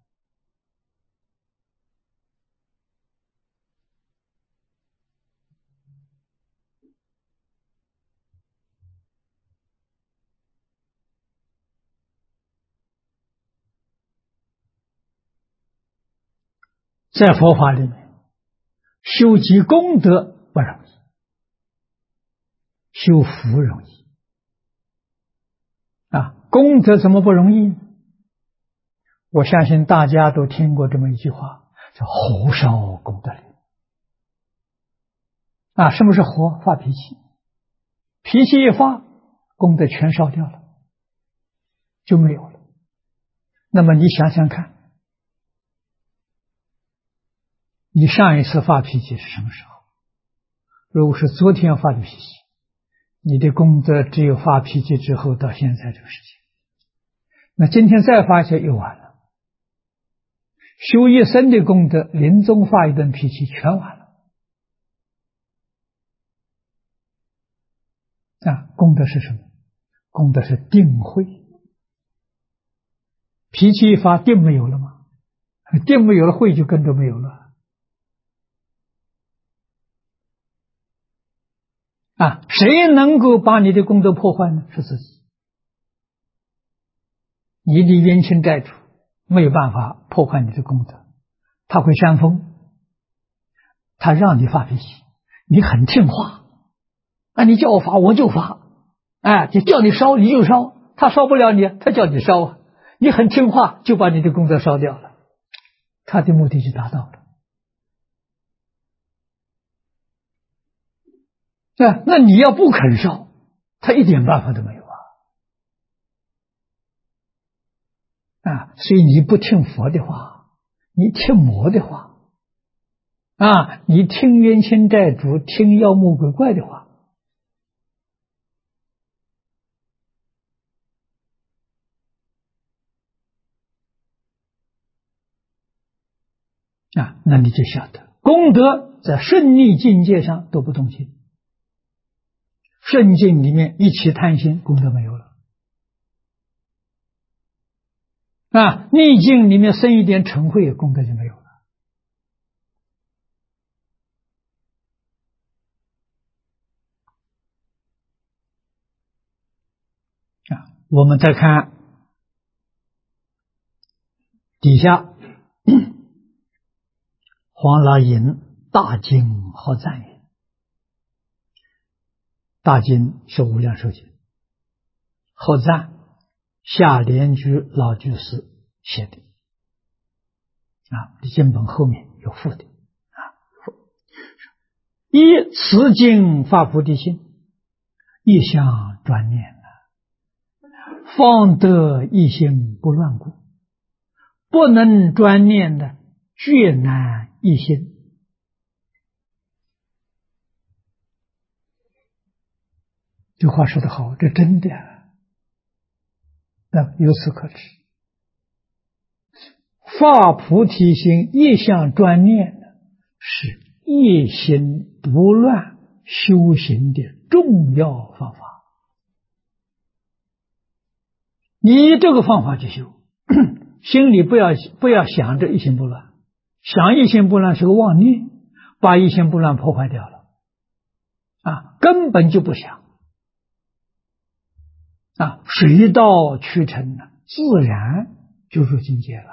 在佛法里面，修积功德不容易，修福容易。功德怎么不容易？我相信大家都听过这么一句话，叫火烧功德林。什么是火？发脾气，脾气一发，功德全烧掉了，就没有了。那么你想想看，你上一次发脾气是什么时候？如果是昨天发的脾气，你的功德只有发脾气之后到现在这个时间，那今天再发起又完了。修一生的功德，临终发一顿脾气全完了。功德是什么？功德是定慧。脾气一发，定没有了吗？定没有了，慧就跟着没有了。谁能够把你的功德破坏呢？是自己。你的冤亲债主没有办法破坏你的功德，他会煽风，他让你发脾气，你很听话，你叫我发我就发，就叫你烧你就烧，他烧不了你，他叫你烧你很听话，就把你的功德烧掉了，他的目的就达到了。那你要不肯烧，他一点办法都没有所以你不听佛的话，你听魔的话你听冤亲债主，听妖魔鬼怪的话，那你就晓得功德在顺利境界上都不动心，顺境里面一起贪心，功德没有了逆境里面生一点嗔恚，功德就没有了我们再看底下黄老引大经好赞言，大经是无量寿经，好赞下莲居老居士写的经本后面有附的依此经发菩提心，一向专念方得一心不乱故，不能专念的绝难一心。这话说得好，这真的由此可知，发菩提心一向专念是一心不乱修行的重要方法。你这个方法去修，心里不要想着一心不乱，想一心不乱是个妄念，把一心不乱破坏掉了根本就不想水到渠成自然就入境界了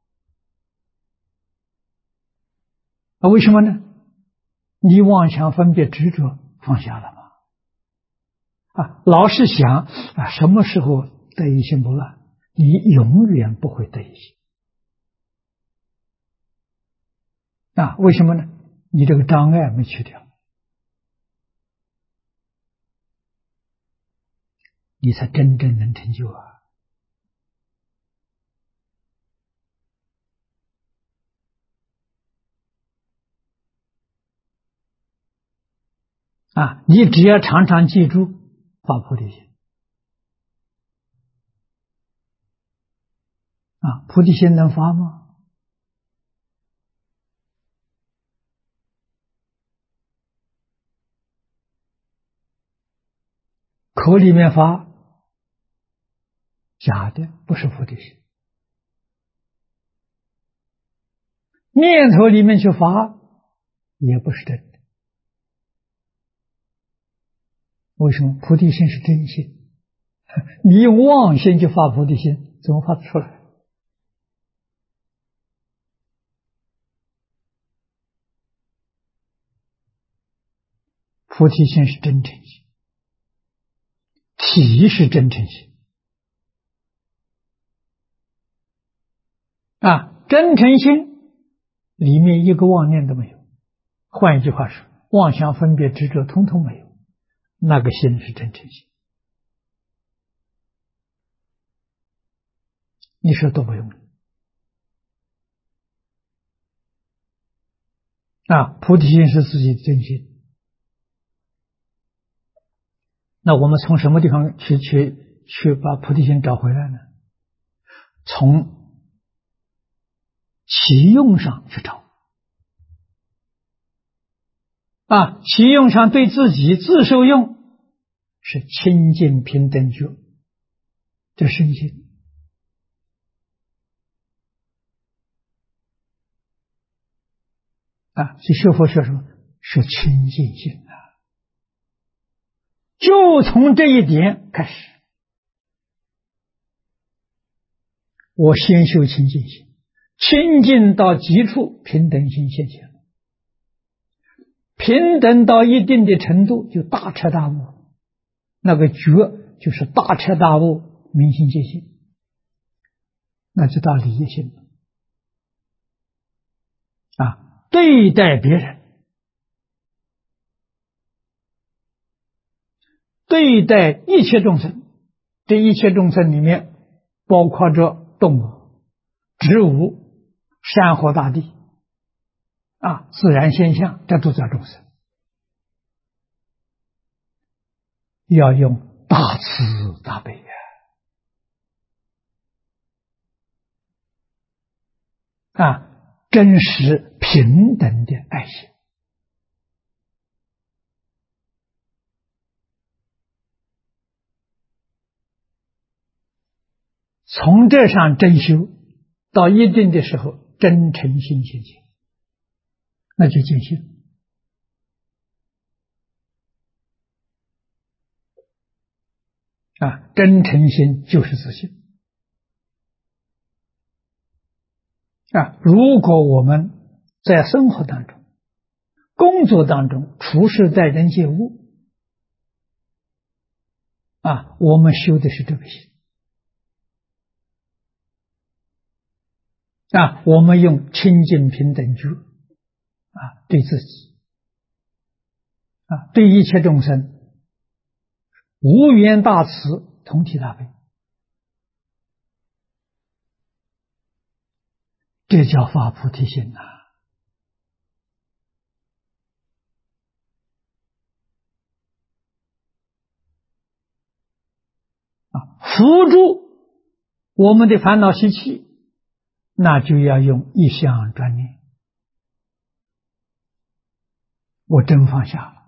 为什么呢？你妄想分别执着放下了吗？老是想什么时候得一心不乱，你永远不会得一心为什么呢？你这个障碍没去掉，你才真正能成就你只要常常记住发菩提心菩提心能发吗？口里面发假的，不是菩提心；念头里面去发也不是真的。为什么？菩提心是真心，你用妄心去发菩提心，怎么发得出来？ 菩提心是真诚心，体是真诚心真诚心里面一个妄念都没有，换一句话说，妄想分别执着通通没有，那个心是真诚心。你说多不容易菩提心是自己的真心。那我们从什么地方去把菩提心找回来呢？从其用上去找其用上对自己自受用是清净平等觉的身心所以学佛说什么？是清净心就从这一点开始，我先修清净心，清净到极处，平等心现前了。平等到一定的程度，就大彻大悟，那个觉就是大彻大悟，明心见性，那就到理业性了对待别人，对待一切众生，这一切众生里面包括着动物、植物、山河大地自然现象，这都叫众生。要用大慈大悲真实平等的爱心。从这上真修到一定的时候，真诚心现前，那就见性真诚心就是自信如果我们在生活当中、工作当中、处事待人接物我们修的是这个心我们用清净平等觉对自己对一切众生无缘大慈，同体大悲，这叫发菩提心扶助我们的烦恼习气，那就要用一向专念。我真放下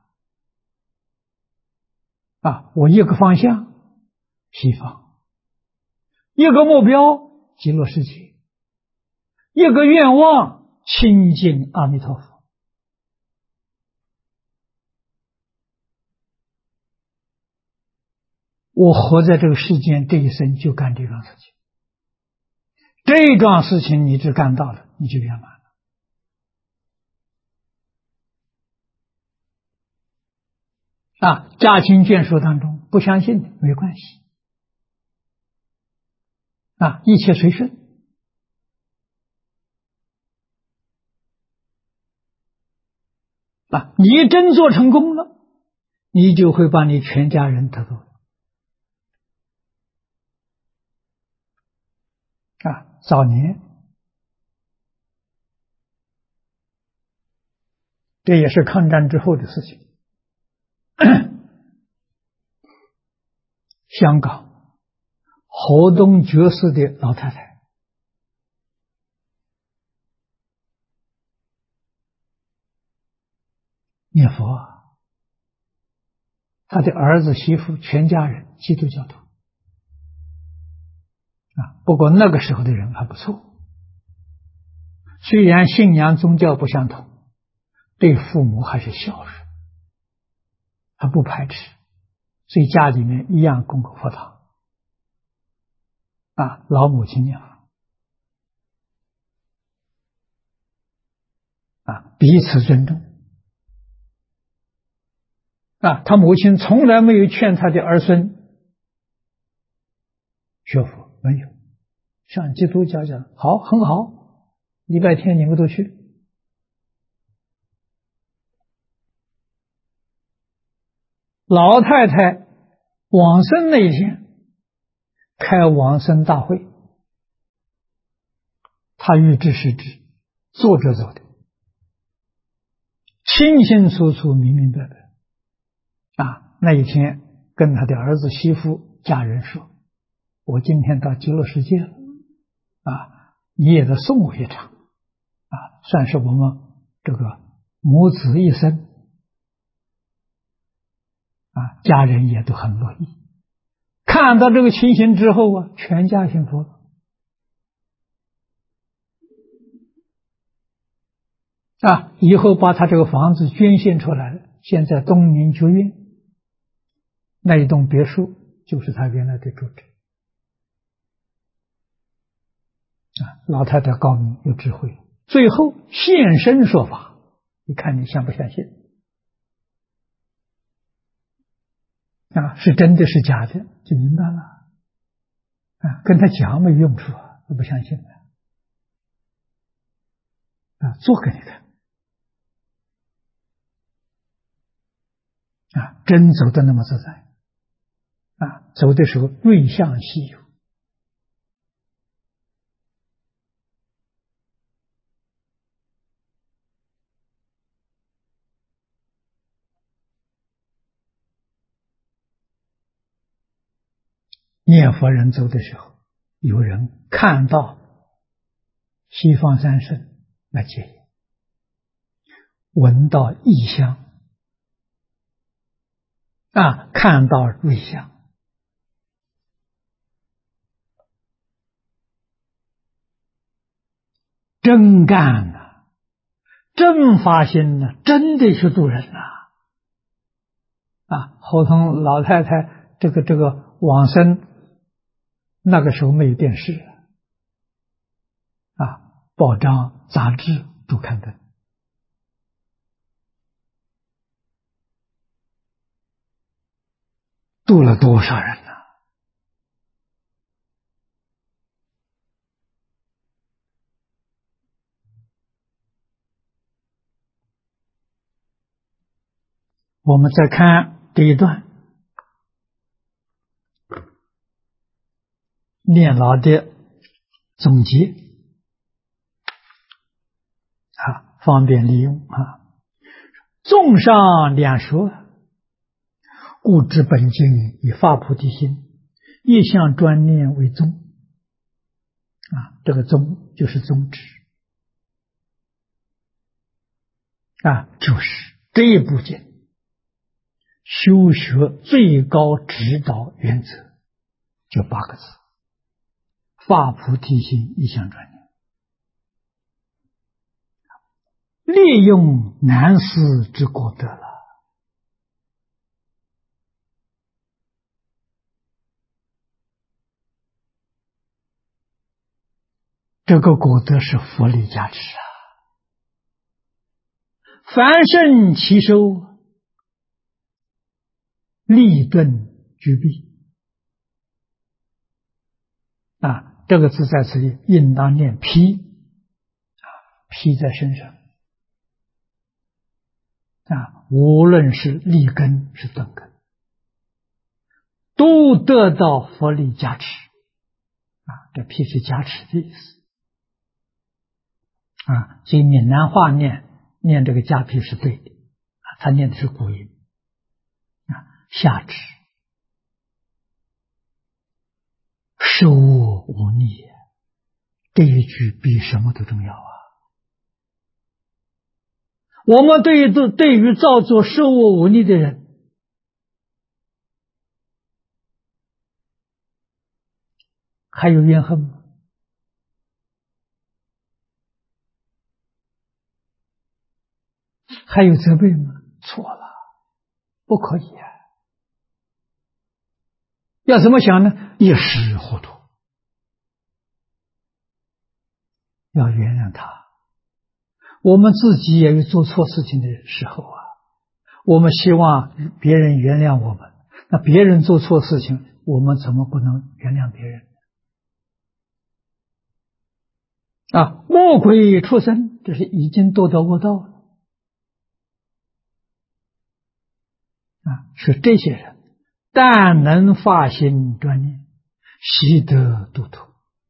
了我一个方向西方，一个目标极乐世界，一个愿望亲近阿弥陀佛。我活在这个世间这一生就干这桩事情，这桩事情你只干到了，你就圆满了家亲眷属当中不相信的没关系一切随顺你真做成功了，你就会把你全家人得到早年这也是抗战之后的事情香港河东爵士的老太太念佛他的儿子媳妇全家人基督教徒不过那个时候的人还不错，虽然信仰宗教不相同，对父母还是孝顺，他不排斥，所以家里面一样供佛堂老母亲念佛彼此尊重他母亲从来没有劝他的儿孙学佛，没有。像基督教讲，好，很好，礼拜天你们都去。老太太往生那一天开往生大会，他预知时至，坐着走的，清清楚楚、明明白白。那一天跟他的儿子媳妇家人说，我今天到极乐世界了，你也得送我一场，算是我们这个母子一生，家人也都很乐意。看到这个情形之后全家信佛了。以后把他这个房子捐献出来了，现在东明觉院那一栋别墅就是他原来的住址。老太太高明有智慧，最后现身说法，你看你相不相信？是真的是假的就明白了。跟他讲没用处，他不相信的。做给你看。真走得那么自在。走的时候瑞相稀有。念佛人走的时候，有人看到西方三圣来接引，闻到异香，看到瑞相，真干真发心真的是度人后头老太太这个往生，那个时候没有电视报章杂志都看得，度了多少人我们再看这一段，念老的总结方便利用综上两说，故知本经以发菩提心，一向专念为宗这个宗就是宗旨就是这一部经修学最高指导原则，就8个字：发菩提心，一向专念。利用难思之果德了。这个果德是佛力加持凡圣其收，立顿居避这个字在此里应当念披披在身上无论是立根是顿根，都得到佛力加持这披是加持的意思所以闽南话念这个加披是对的他念的是古音下至受恶无逆，这一句比什么都重要我们对于造作受恶无逆的人，还有怨恨吗？还有责备吗？错了，不可以要怎么想呢？一时糊涂，要原谅他。我们自己也有做错事情的时候我们希望别人原谅我们，那别人做错事情，我们怎么不能原谅别人？魔鬼畜生，这是已经堕到恶道了。是这些人，但能发心专念，悉得度脱。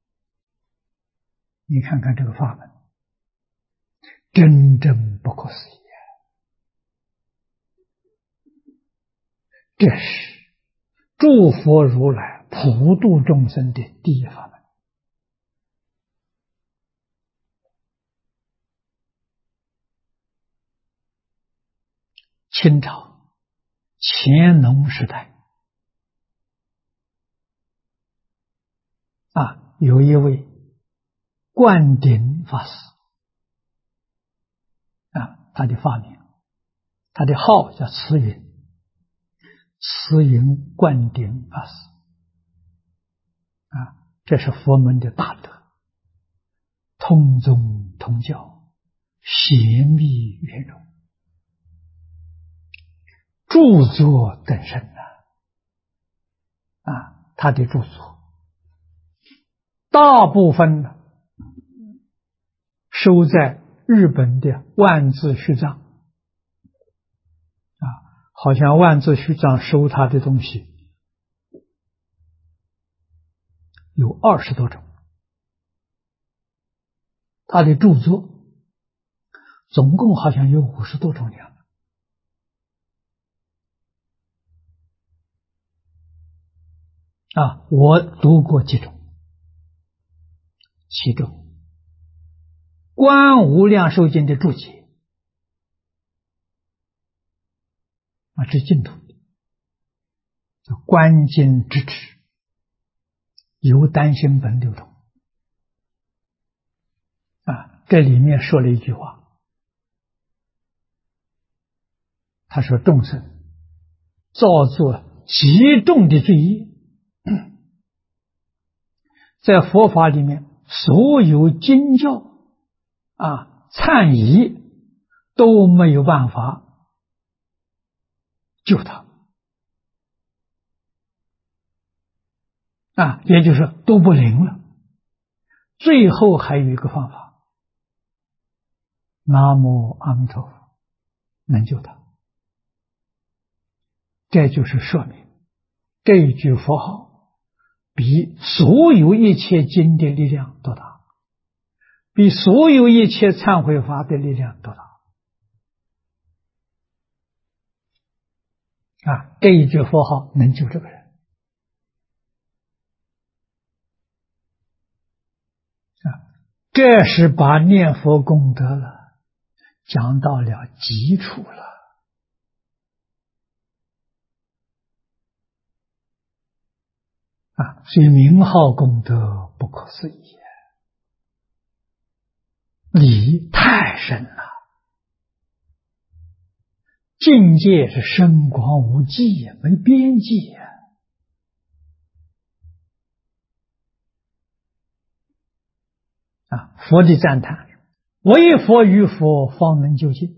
你看看这个法门，真正不可思议。这是诸佛如来普度众生的第一法门。清朝乾隆时代有一位灌顶法师他的法名，他的号叫慈云，慈云灌顶法师这是佛门的大德，通宗通教，贤密圆融，著作等身他的著作大部分收在日本的万字序藏好像万字序藏收他的东西有20多种，他的著作总共好像有50多种样我读过几种，其中观无量寿经的注解是净土的，叫观经之旨，由单行本流通这里面说了一句话，他说众生造作极重的罪业，在佛法里面所有经教忏疑都没有办法救他也就是说都不灵了。最后还有一个方法，南无阿弥陀佛能救他。这就是说明这一句佛号比所有一切经的力量多大，比所有一切忏悔法的力量多大这一句佛号能救这个人这是把念佛功德了讲到了基础了所以名号功德不可思议，理太深了，境界是深广无际没边际佛的赞叹，唯佛与佛方能究竟，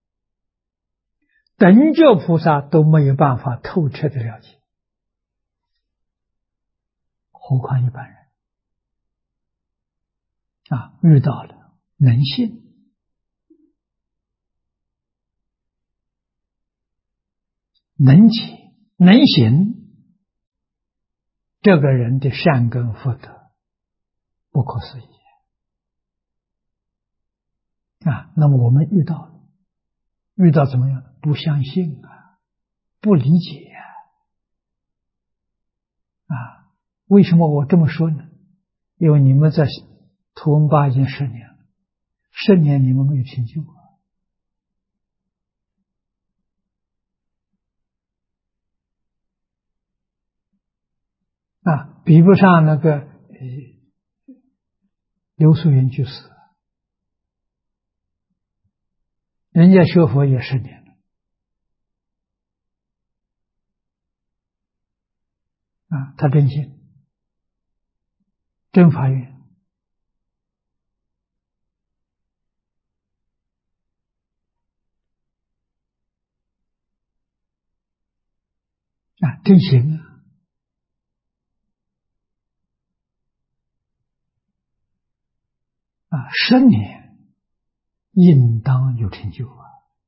等觉菩萨都没有办法透彻的了解，何况一般人遇到了能信能解能行，这个人的善根福德不可思议那么我们遇到怎么样？不相信不理解为什么我这么说呢？因为你们在图文巴已经10年了，10年你们没有成就比不上那个刘素云居士，人家学佛也10年了他真信真发愿真行10年应当有成就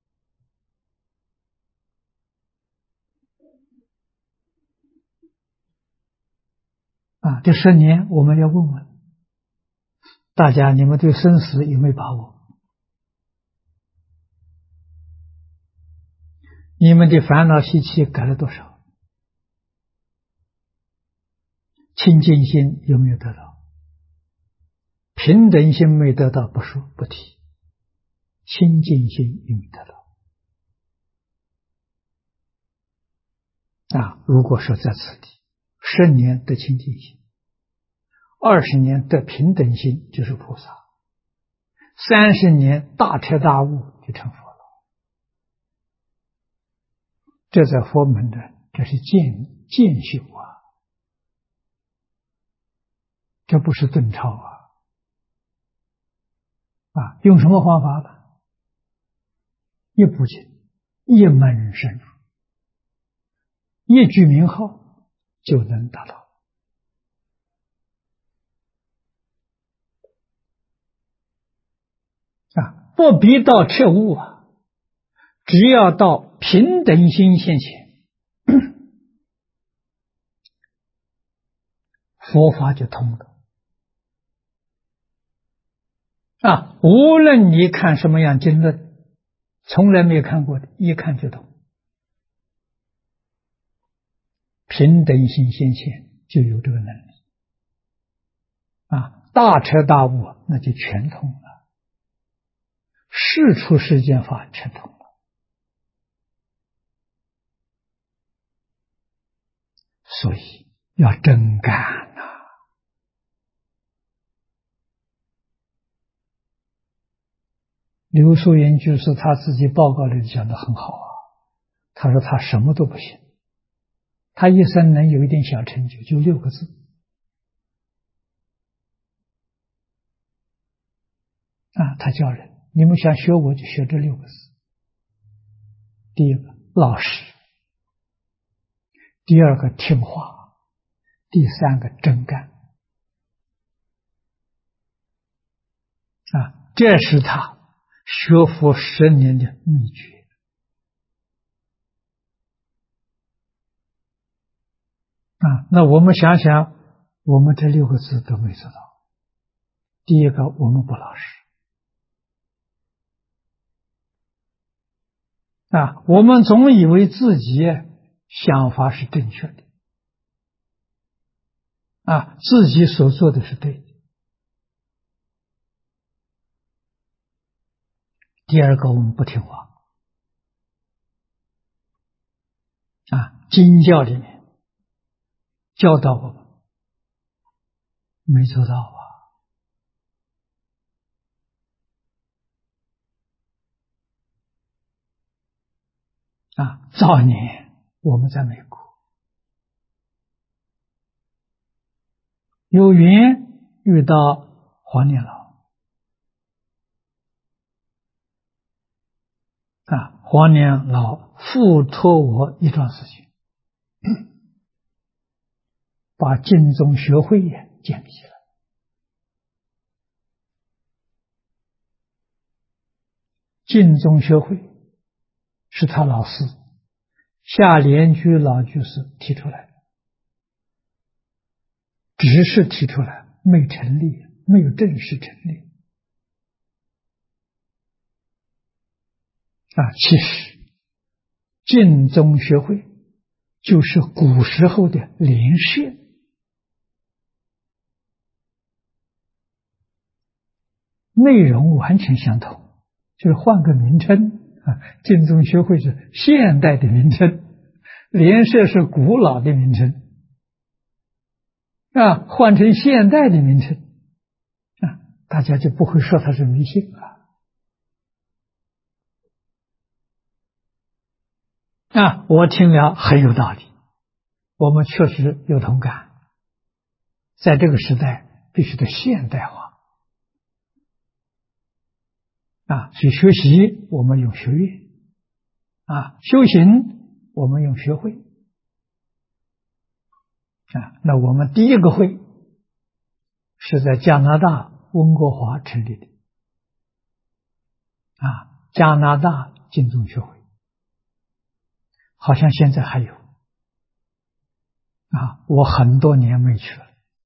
这10年我们要问问大家，你们对生死有没有把握？你们的烦恼习气改了多少？清净心有没有得到？平等心没得到不说不提，清净心有没有得到？如果说在此地10年得清净心，20年得平等心就是菩萨，30年大彻大悟就成佛了。这在佛门的，这是渐修这不是顿超用什么方法呢？一部经，一门深入，一句名号就能达到。不必到彻悟只要到平等心现前，佛法就通了。无论你看什么样经论，从来没有看过的，一看就懂。平等心现前就有这个能力大彻大悟那就全通了，事出世间法全通了。所以要真干刘素云居士他自己报告里讲得很好他说他什么都不行，他一生能有一点小成就，就6个字他教人，你们想学我就学这6个字。第一个老实，第二个听话，第三个真干这是他学佛10年的秘诀那我们想想，我们这6个字都没做到。第一个，我们不老实我们总以为自己想法是正确的自己所做的是对的。第二个，我们不听话经教里面教导我们没做到早年我们在美国有缘遇到黄念老黄念老付托我一桩事情，把净宗学会建立起来。净宗学会是他老师夏莲居老居士提出来的，只是提出来没成立，没有正式成立其实净宗学会就是古时候的联社，内容完全相同，就是换个名称净宗学会是现代的名称，联社是古老的名称换成现代的名称大家就不会说它是迷信我听了很有道理，我们确实有同感，在这个时代必须得现代化去学习我们用学院修行我们用学会那我们第一个会是在加拿大温哥华成立的加拿大净宗学会，好像现在还有我很多年没去了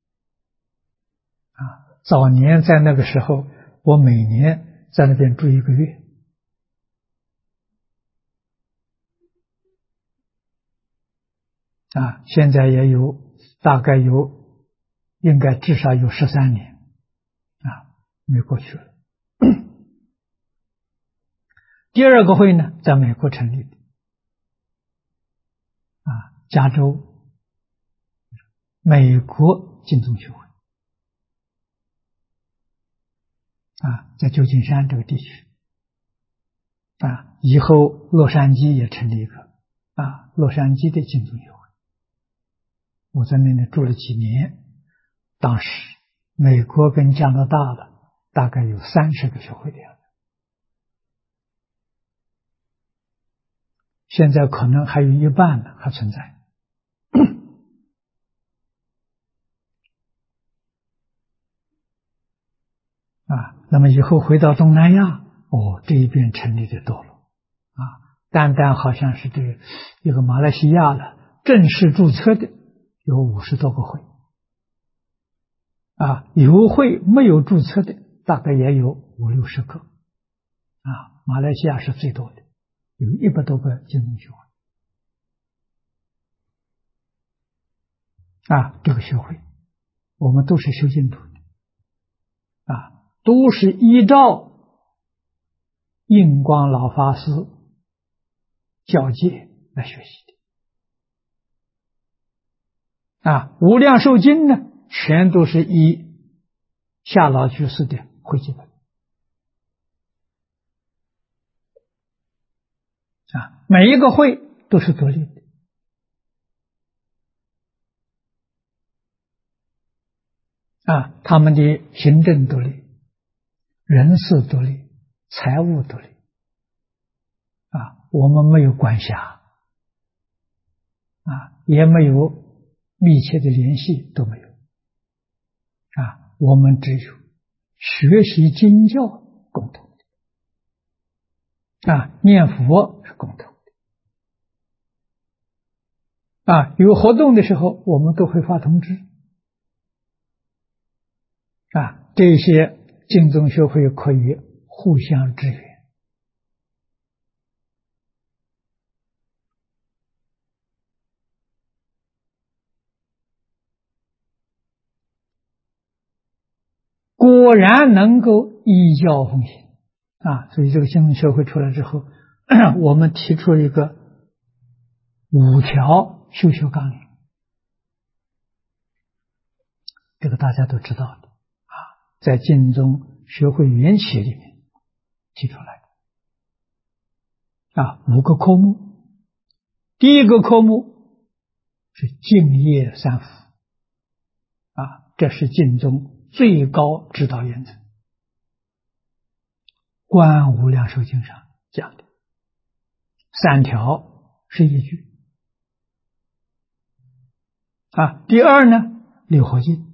早年在那个时候，我每年在那边住1个月现在也有大概应该至少有13年没过去了。第二个会呢，在美国成立的加州美国净宗学会在旧金山这个地区以后洛杉矶也成立一个洛杉矶的净宗学会，我在那里住了几年，当时美国跟加拿大的大概有30个学会的样子，现在可能还有一半呢还存在。那么以后回到东南亚，这一边成立的多了单单好像是这个一个马来西亚的正式注册的有50多个会有会没有注册的大概也有50-60个马来西亚是最多的，有100多个净宗学会这个学会我们都是修净土的都是依照印光老法师教诫来学习的无量寿经呢全都是依夏老居士的汇集本每一个会都是独立的他们的行政独立，人事独立，财务独立我们没有管辖也没有密切的联系，都没有我们只有学习经教共同的念佛是共同的有活动的时候我们都会发通知这些净宗学会可以互相支援果然能够依教奉行所以这个净宗学会出来之后我们提出了一个5条修学纲领，这个大家都知道的在净宗学会缘起里面提出来的5个科目。第一个科目是净业三福这是净宗最高指导原则，观无量寿经上讲的3条是依据第二呢，六合敬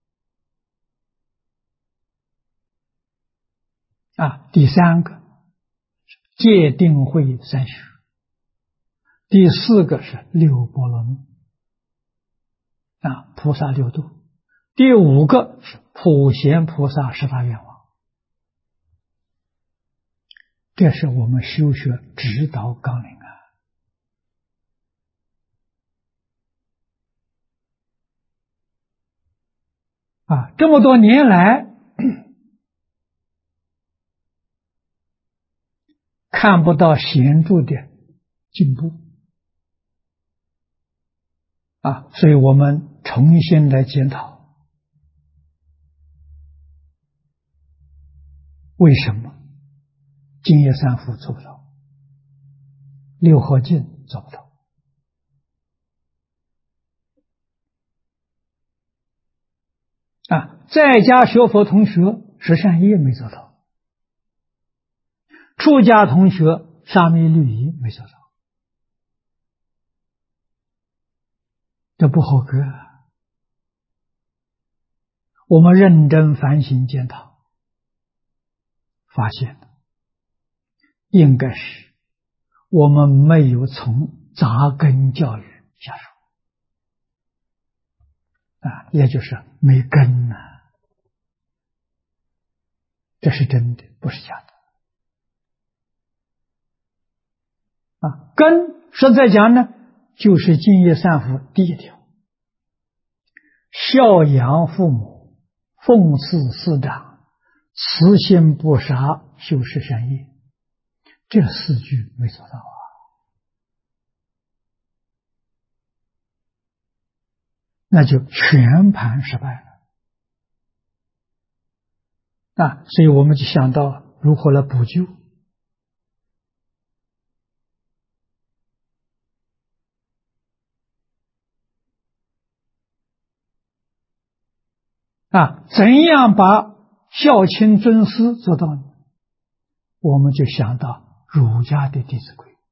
第3个戒定慧三学，第4个是六波罗蜜菩萨六度，第5个是普贤菩萨10大愿望，这是我们修学指导纲领这么多年来看不到显著的进步所以我们重新来检讨为什么净业三福做不到，六合敬做不到在家学佛同学十善业没做到，出家同学沙弥律仪没做到，这不合格我们认真反省检讨，发现应该是我们没有从扎根教育下手也就是没根呐，这是真的，不是假的根实在讲呢，就是净业三福第一条，孝养父母，奉事师长，慈心不杀，修持善业，这四句没做到那就全盘失败了所以我们就想到如何来补救怎样把孝亲尊师做到呢？我们就想到儒家的《弟子规》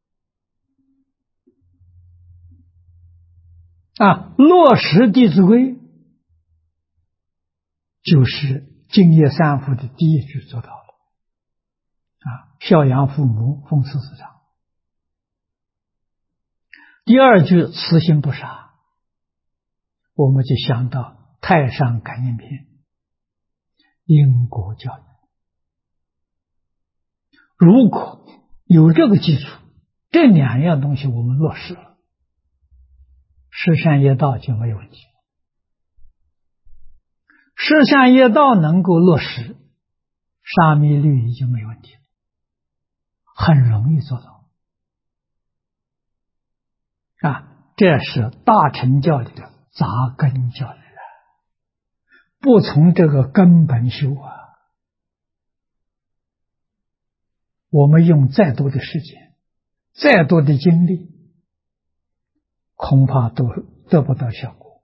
落实《弟子规》就是净业三福的第一句做到了孝养父母，奉事师长。第二句慈心不杀，我们就想到太上感应篇因果教育。如果有这个基础，这两样东西我们落实了，十善业道就没有问题。十善业道能够落实，沙弥律已经没问题了，很容易做到这是大乘教理的扎根教育不从这个根本修我们用再多的时间，再多的精力，恐怕都得不到效果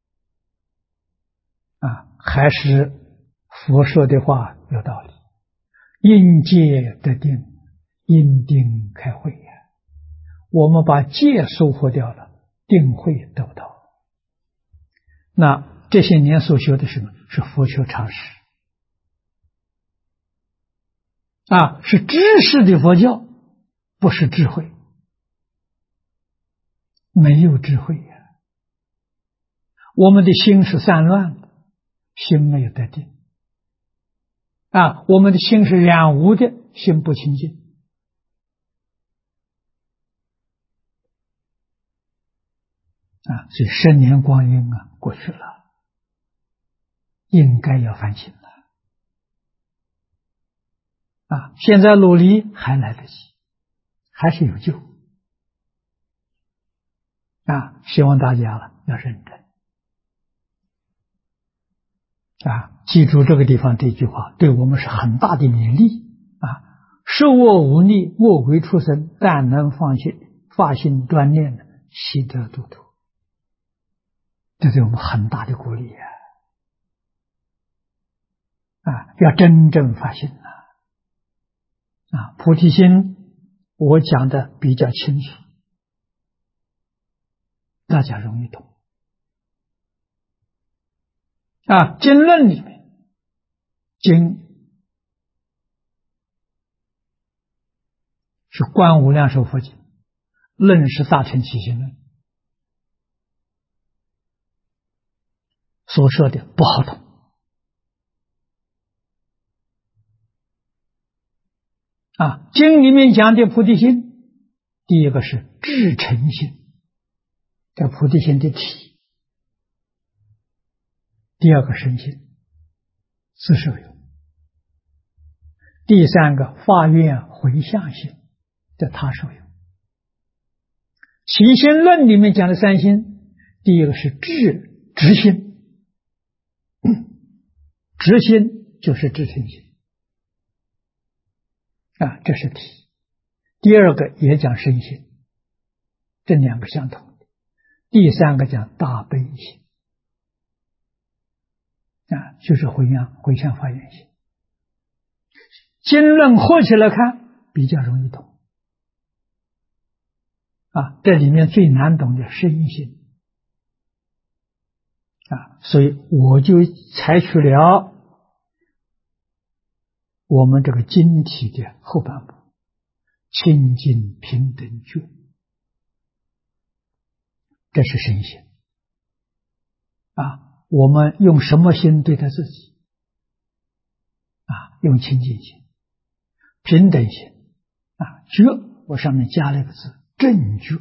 还是佛说的话有道理，因戒得定，因定开慧我们把戒收获掉了，定慧得不到。那这些年所学的什么？是佛学常识是知识的佛教，不是智慧。没有智慧我们的心是散乱的，心没有得定我们的心是染污的，心不清净所以10年光阴过去了，应该要反省了现在努力还来得及，还是有救希望大家要认真记住这个地方这句话，对我们是很大的勉励受我无力，莫为畜生，但能发心专念的，悉得度脱。这对我们很大的鼓励要真正发心菩提心我讲的比较清楚，大家容易懂经论里面，经是观无量寿佛经，论是大乘起信论，所说的不好懂经里面讲的菩提心，第一个是至诚心，这菩提心的体；第二个身心，自受有；第三个发愿回向心，这他受有。起心论里面讲的三心，第一个是直心，直心就是至诚心这是体。第二个也讲身心，这两个相同的。第三个讲大悲心就是回向发愿心。经论合起来看比较容易懂这里面最难懂的身心所以我就采取了我们这个经体的后半部清净平等觉，这是身心我们用什么心对待自己用清净心、平等心觉，我上面加了一个字正觉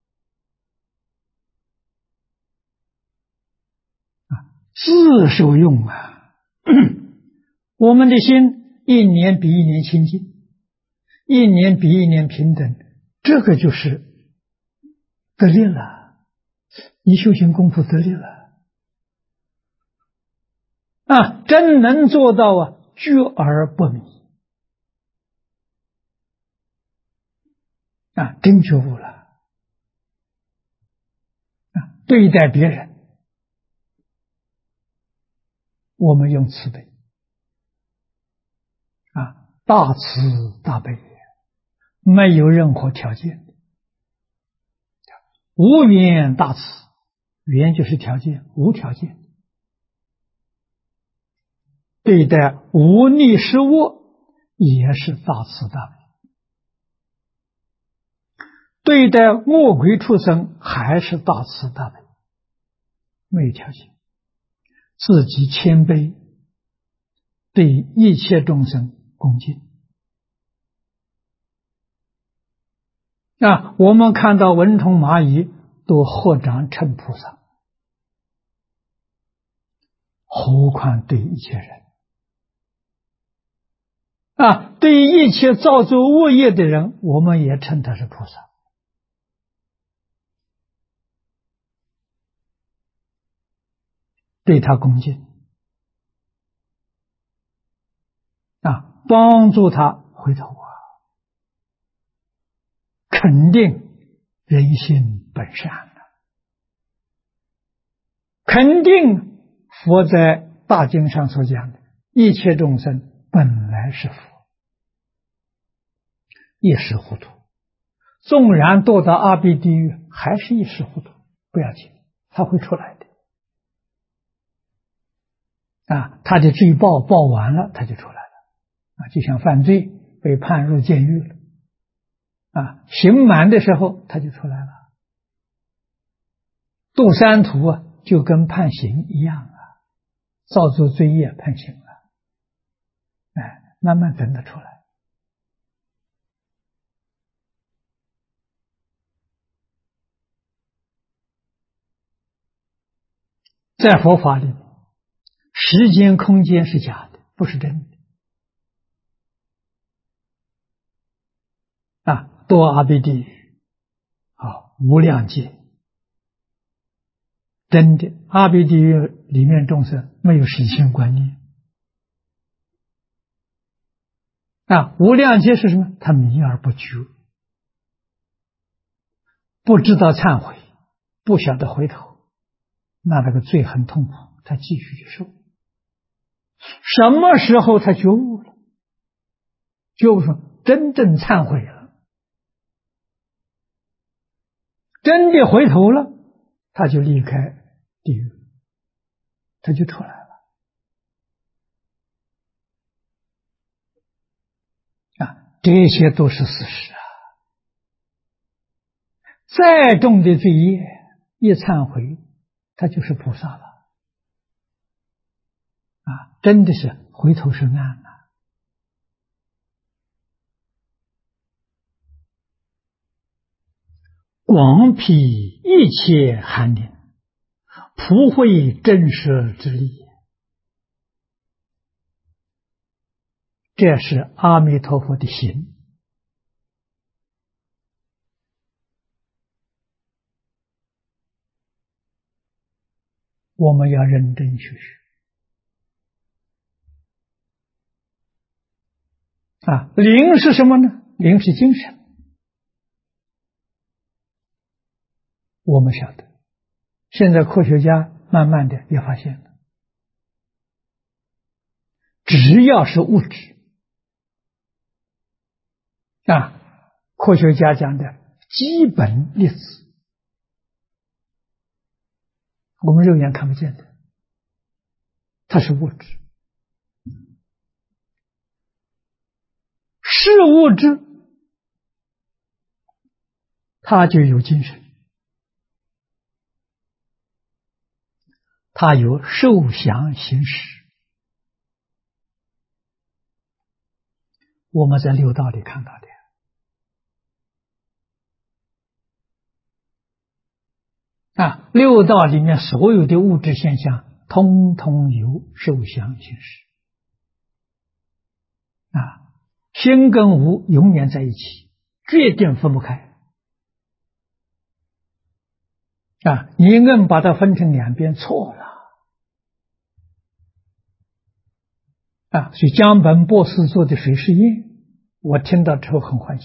自受用我们的心一年比一年清净，一年比一年平等，这个就是得力了，你修行功夫得力了真能做到觉而不迷真觉悟了对待别人我们用慈悲大慈大悲，没有任何条件的无缘大慈，缘就是条件，无条件对待无利是恶也是大慈大悲，对待恶鬼畜生还是大慈大悲，没有条件，自己谦卑，对一切众生恭敬我们看到蚊虫蚂蚁都合掌称菩萨，何况对一切人对于一切造作恶业的人，我们也称他是菩萨对他恭敬帮助他回头肯定人性本善肯定佛在大经上所讲的一切众生本来是佛，一时糊涂，纵然堕到阿鼻地狱还是一时糊涂，不要紧，他会出来的他的罪报报完了他就出来了就像犯罪被判入监狱了刑满的时候他就出来了，渡三途就跟判刑一样造作罪业判刑了慢慢等得出来在佛法里时间空间是假的，不是真的堕阿鼻地狱无量劫，真的阿鼻地狱里面众生没有实心观念无量劫是什么？他迷而不觉，不知道忏悔，不晓得回头，那个罪很痛苦，他继续去受。什么时候他觉悟了？觉悟说真正忏悔了，真的回头了，他就离开地狱，他就出来了这些都是事实再重的罪业一忏悔，他就是菩萨了真的是回头是岸广辟一切寒林，普惠正舍之力，这是阿弥陀佛的行我们要认真学习灵是什么呢？灵是精神，我们晓得现在科学家慢慢的也发现了，只要是物质科学家讲的基本粒子，我们肉眼看不见的它是物质。是物质，它就有精神，它有受想行识。我们在六道里看到的六道里面所有的物质现象，通通有受想行识。心跟无永远在一起，决定分不开。你硬把它分成两边，错了。所以江本博士做的水实验，我听到之后很欢喜。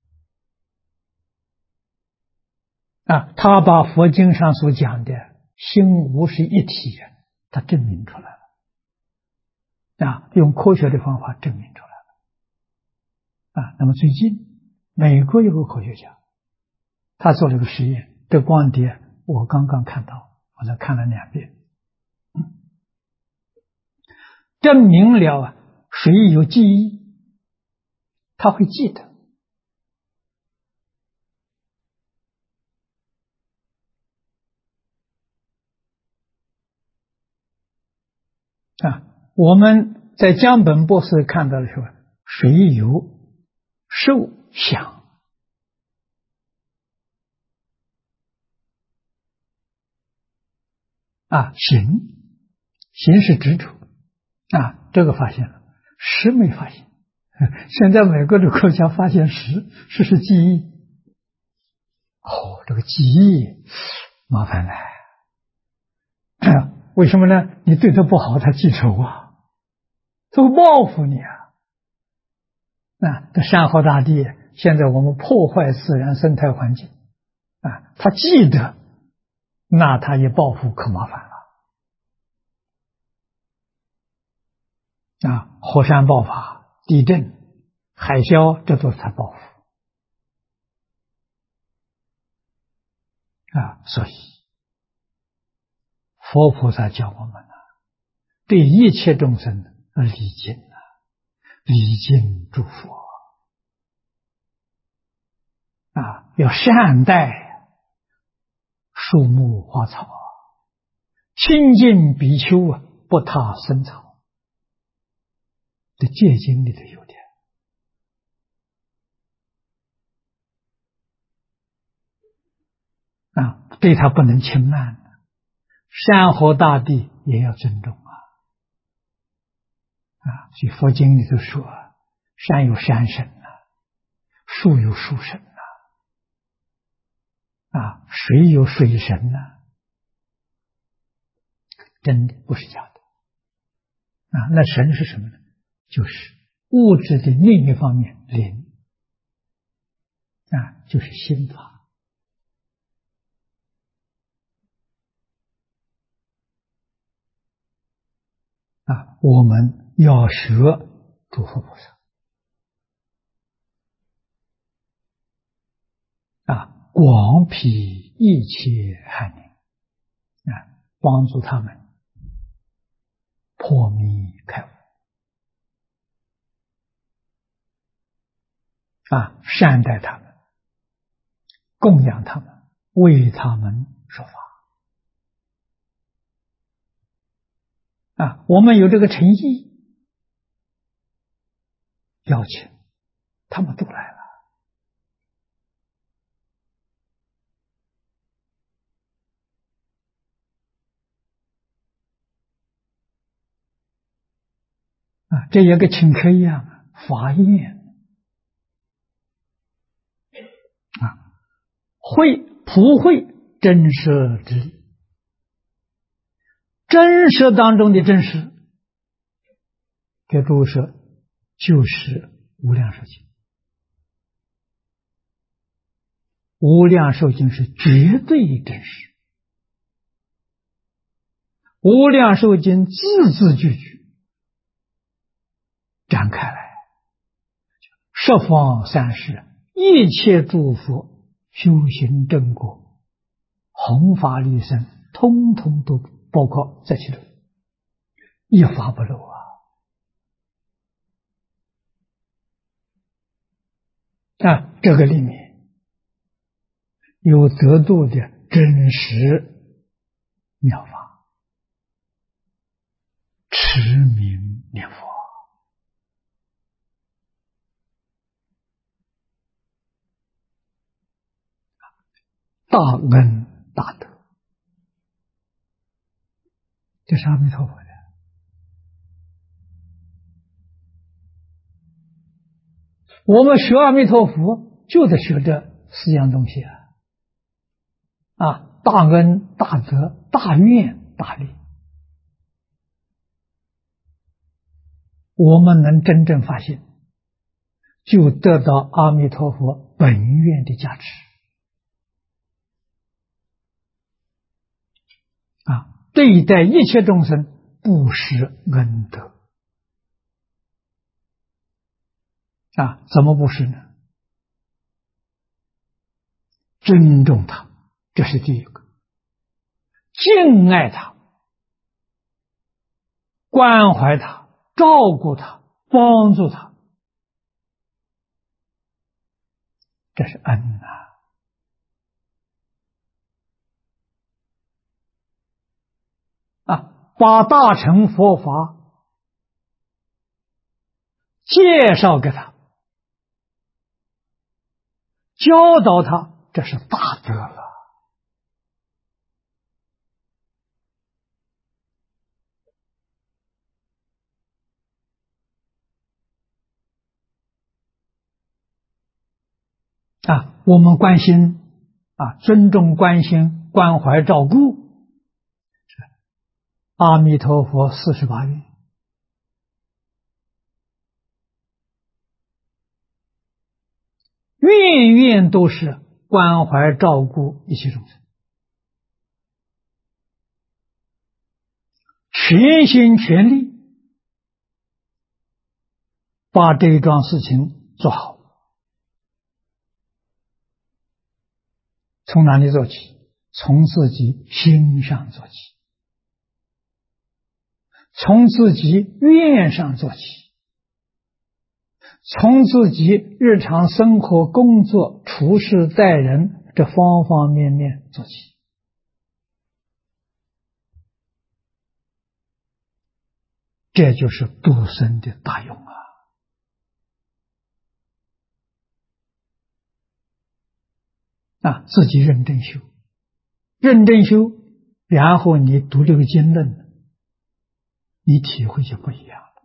他把佛经上所讲的心无是一体，他证明出来了。用科学的方法证明出来了。那么最近美国有个科学家，他做了个实验，这光碟我刚刚看到，我才看了2遍，证明了水有记忆，他会记得。我们在江本博士看到的时候，水有受想，行是执着，这个发现了，识没发现。现在美国的国家发现识是记忆。这个记忆麻烦了。为什么呢？你对他不好，他记仇他会报复你这山河大地，现在我们破坏自然生态环境他记得，那他一报复可麻烦了火山爆发、地震、海啸，这都是他报复所以佛菩萨教我们对一切众生礼敬礼敬诸佛要善待树木花草亲近比丘不踏生草，这戒经里头有的对他不能轻慢，山河大地也要尊重所以佛经里头说，山有山神树有树神水有水神真的不是假的那神是什么呢？就是物质的另一方面，灵就是心法我们要学诸佛菩萨广辟一切寒灵帮助他们破迷开悟善待他们，供养他们，为他们说法我们有这个诚意，邀请他们都来了这也跟请客一样法宴普惠真实之理，真实当中的真实，给诸位说，就是无量寿经。无量寿经是绝对真实，无量寿经字字句句展开来，十方三世一切诸佛修行正果弘法利生，通通都包括在其中一发不漏啊！这个里面有得度的真实妙法，持名念佛，大恩大德，这是阿弥陀佛的。我们学阿弥陀佛，就得学这四样东西大恩、大德、大愿、大力。我们能真正发现，就得到阿弥陀佛本愿的加持对待一切众生，不施恩德怎么不施呢？尊重他，这是第一个；敬爱他，关怀他，照顾他，帮助他，这是恩把大乘佛法介绍给他，教导他，这是大德了我们关心尊重、关心、关怀、照顾，阿弥陀佛48愿，愿愿都是关怀照顾一切众生，全心全力把这一桩事情做好。从哪里做起？从自己心上做起，从自己愿上做起，从自己日常生活、工作、处事、待人这方方面面做起。这就是度生的大用自己认真修，认真修，然后你读这个经论，你体会就不一样了。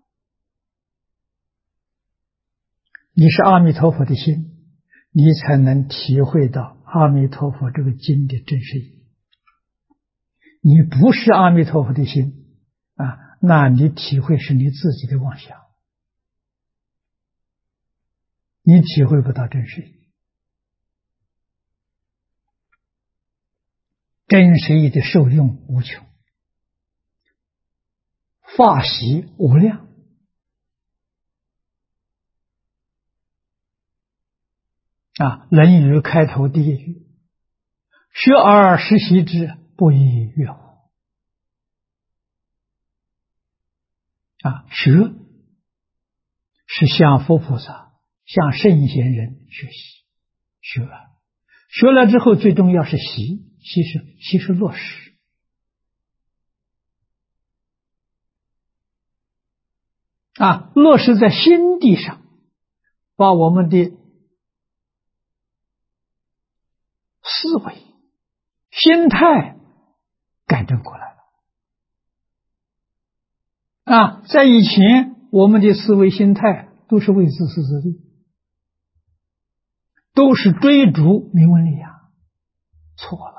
你是阿弥陀佛的心，你才能体会到阿弥陀佛这个经的真实意义。你不是阿弥陀佛的心那你体会是你自己的妄想，你体会不到真实意义。真实义的受用无穷，法喜无量论语开头第一句，学而时习之，不亦说乎学是向佛菩萨、向圣贤人学习，学了之后，最重要是习是落实落实在心地上，把我们的思维、心态改正过来了在以前，我们的思维心态都是为自私自利，都是追逐名闻利养，错了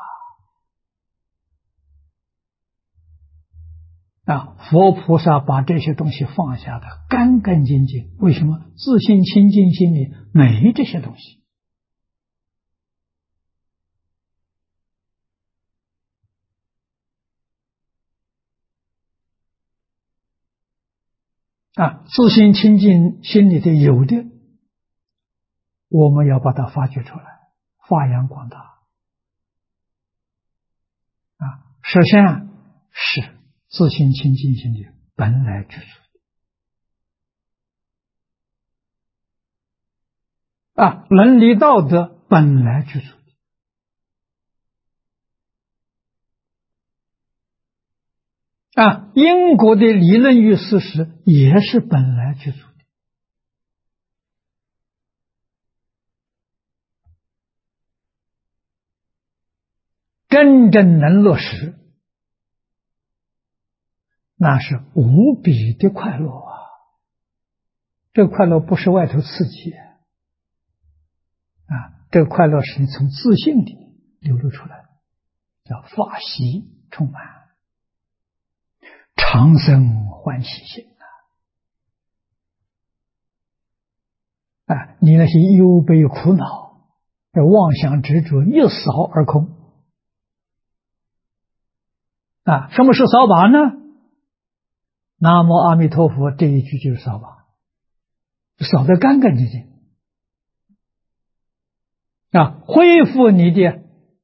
佛菩萨把这些东西放下的干干净净。为什么？自信清净心里没这些东西自信清净心里的有的，我们要把它发掘出来，发扬光大实相是自信清净心里本来具足的伦理道德本来具足的因果的理论与事实也是本来具足的。真正能落实，那是无比的快乐啊！这个快乐不是外头刺激这个快乐是你从自信里流露出来的，叫法喜充满，常生欢喜心你那些忧悲苦恼、妄想执着一扫而空什么是扫把呢？南无阿弥陀佛这一句就是扫把，扫得干干净净恢复你的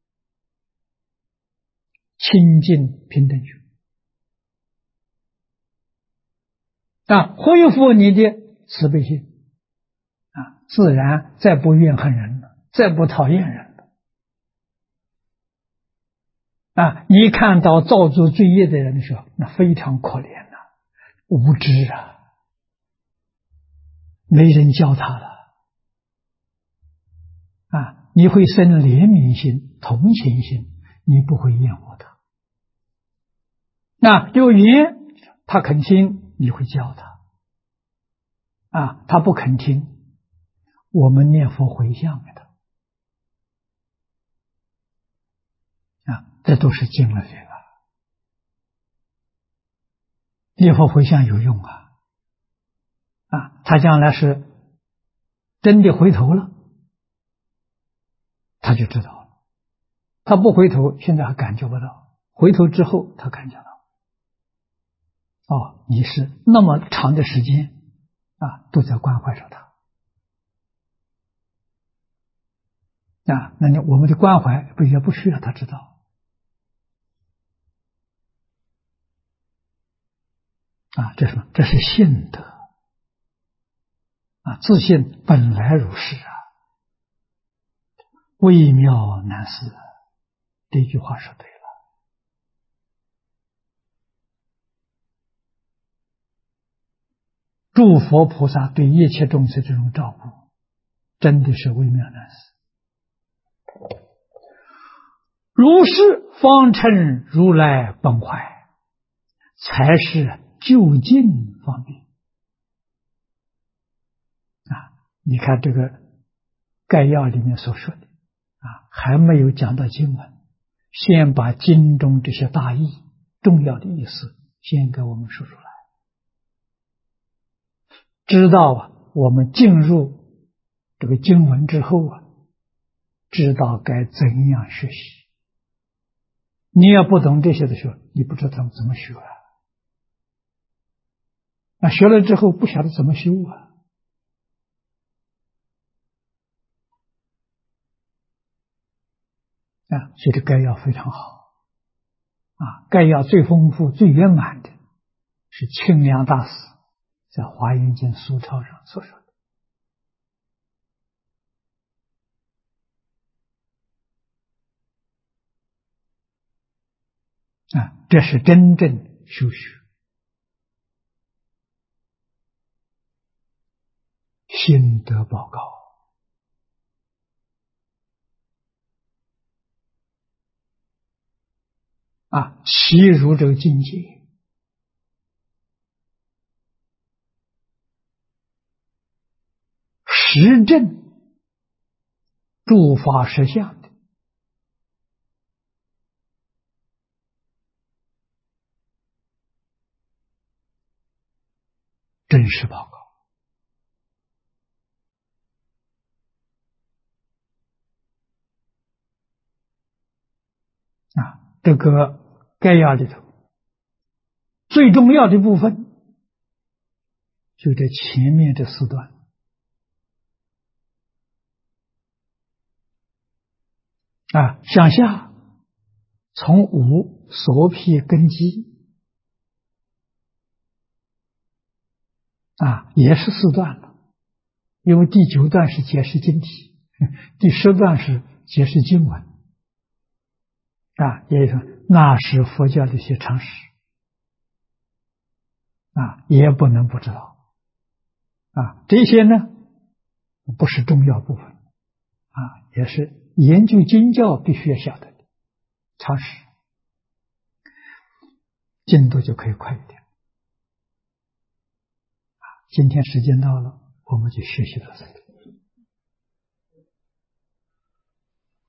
清净平等心恢复你的慈悲心自然再不怨恨人了，再不讨厌人了你看到造作罪业的人的时候，那非常可怜无知没人教他了你会生怜悯心、同情心，你不会厌恶他有缘他肯听，你会教他他不肯听，我们念佛回向给他这都是尽了力了。念佛回向有用他将来是真的回头了，他就知道了。他不回头，现在还感觉不到，回头之后他感觉到你是那么长的时间都在关怀着他那我们的关怀也不需要他知道这是什么？这是信德自信本来如是微妙难思这句话说对了。诸佛菩萨对一切众生这种照顾真的是微妙难思，如是方称如来本怀，才是究竟方便你看这个概要里面所说的还没有讲到经文，先把经中这些大意重要的意思先给我们说出来，知道我们进入这个经文之后知道该怎样学习。你也不懂这些的时候，你不知道怎么学学了之后不晓得怎么修所以这概要非常好概要最丰富最圆满的是清凉大师在华严经疏钞上所说的这是真正修学心得报告其如这个境界实证诸法实相的真实报告这个概要里头最重要的部分就在前面这四段向下从无所辟根基也是4段了，因为第9段是解释经题，第10段是解释经文，也就是说那是佛教的一些常识，也不能不知道，这些呢不是重要部分，也是研究经教必须要晓得的常识，进度就可以快一点。今天时间到了，我们就学习到这里。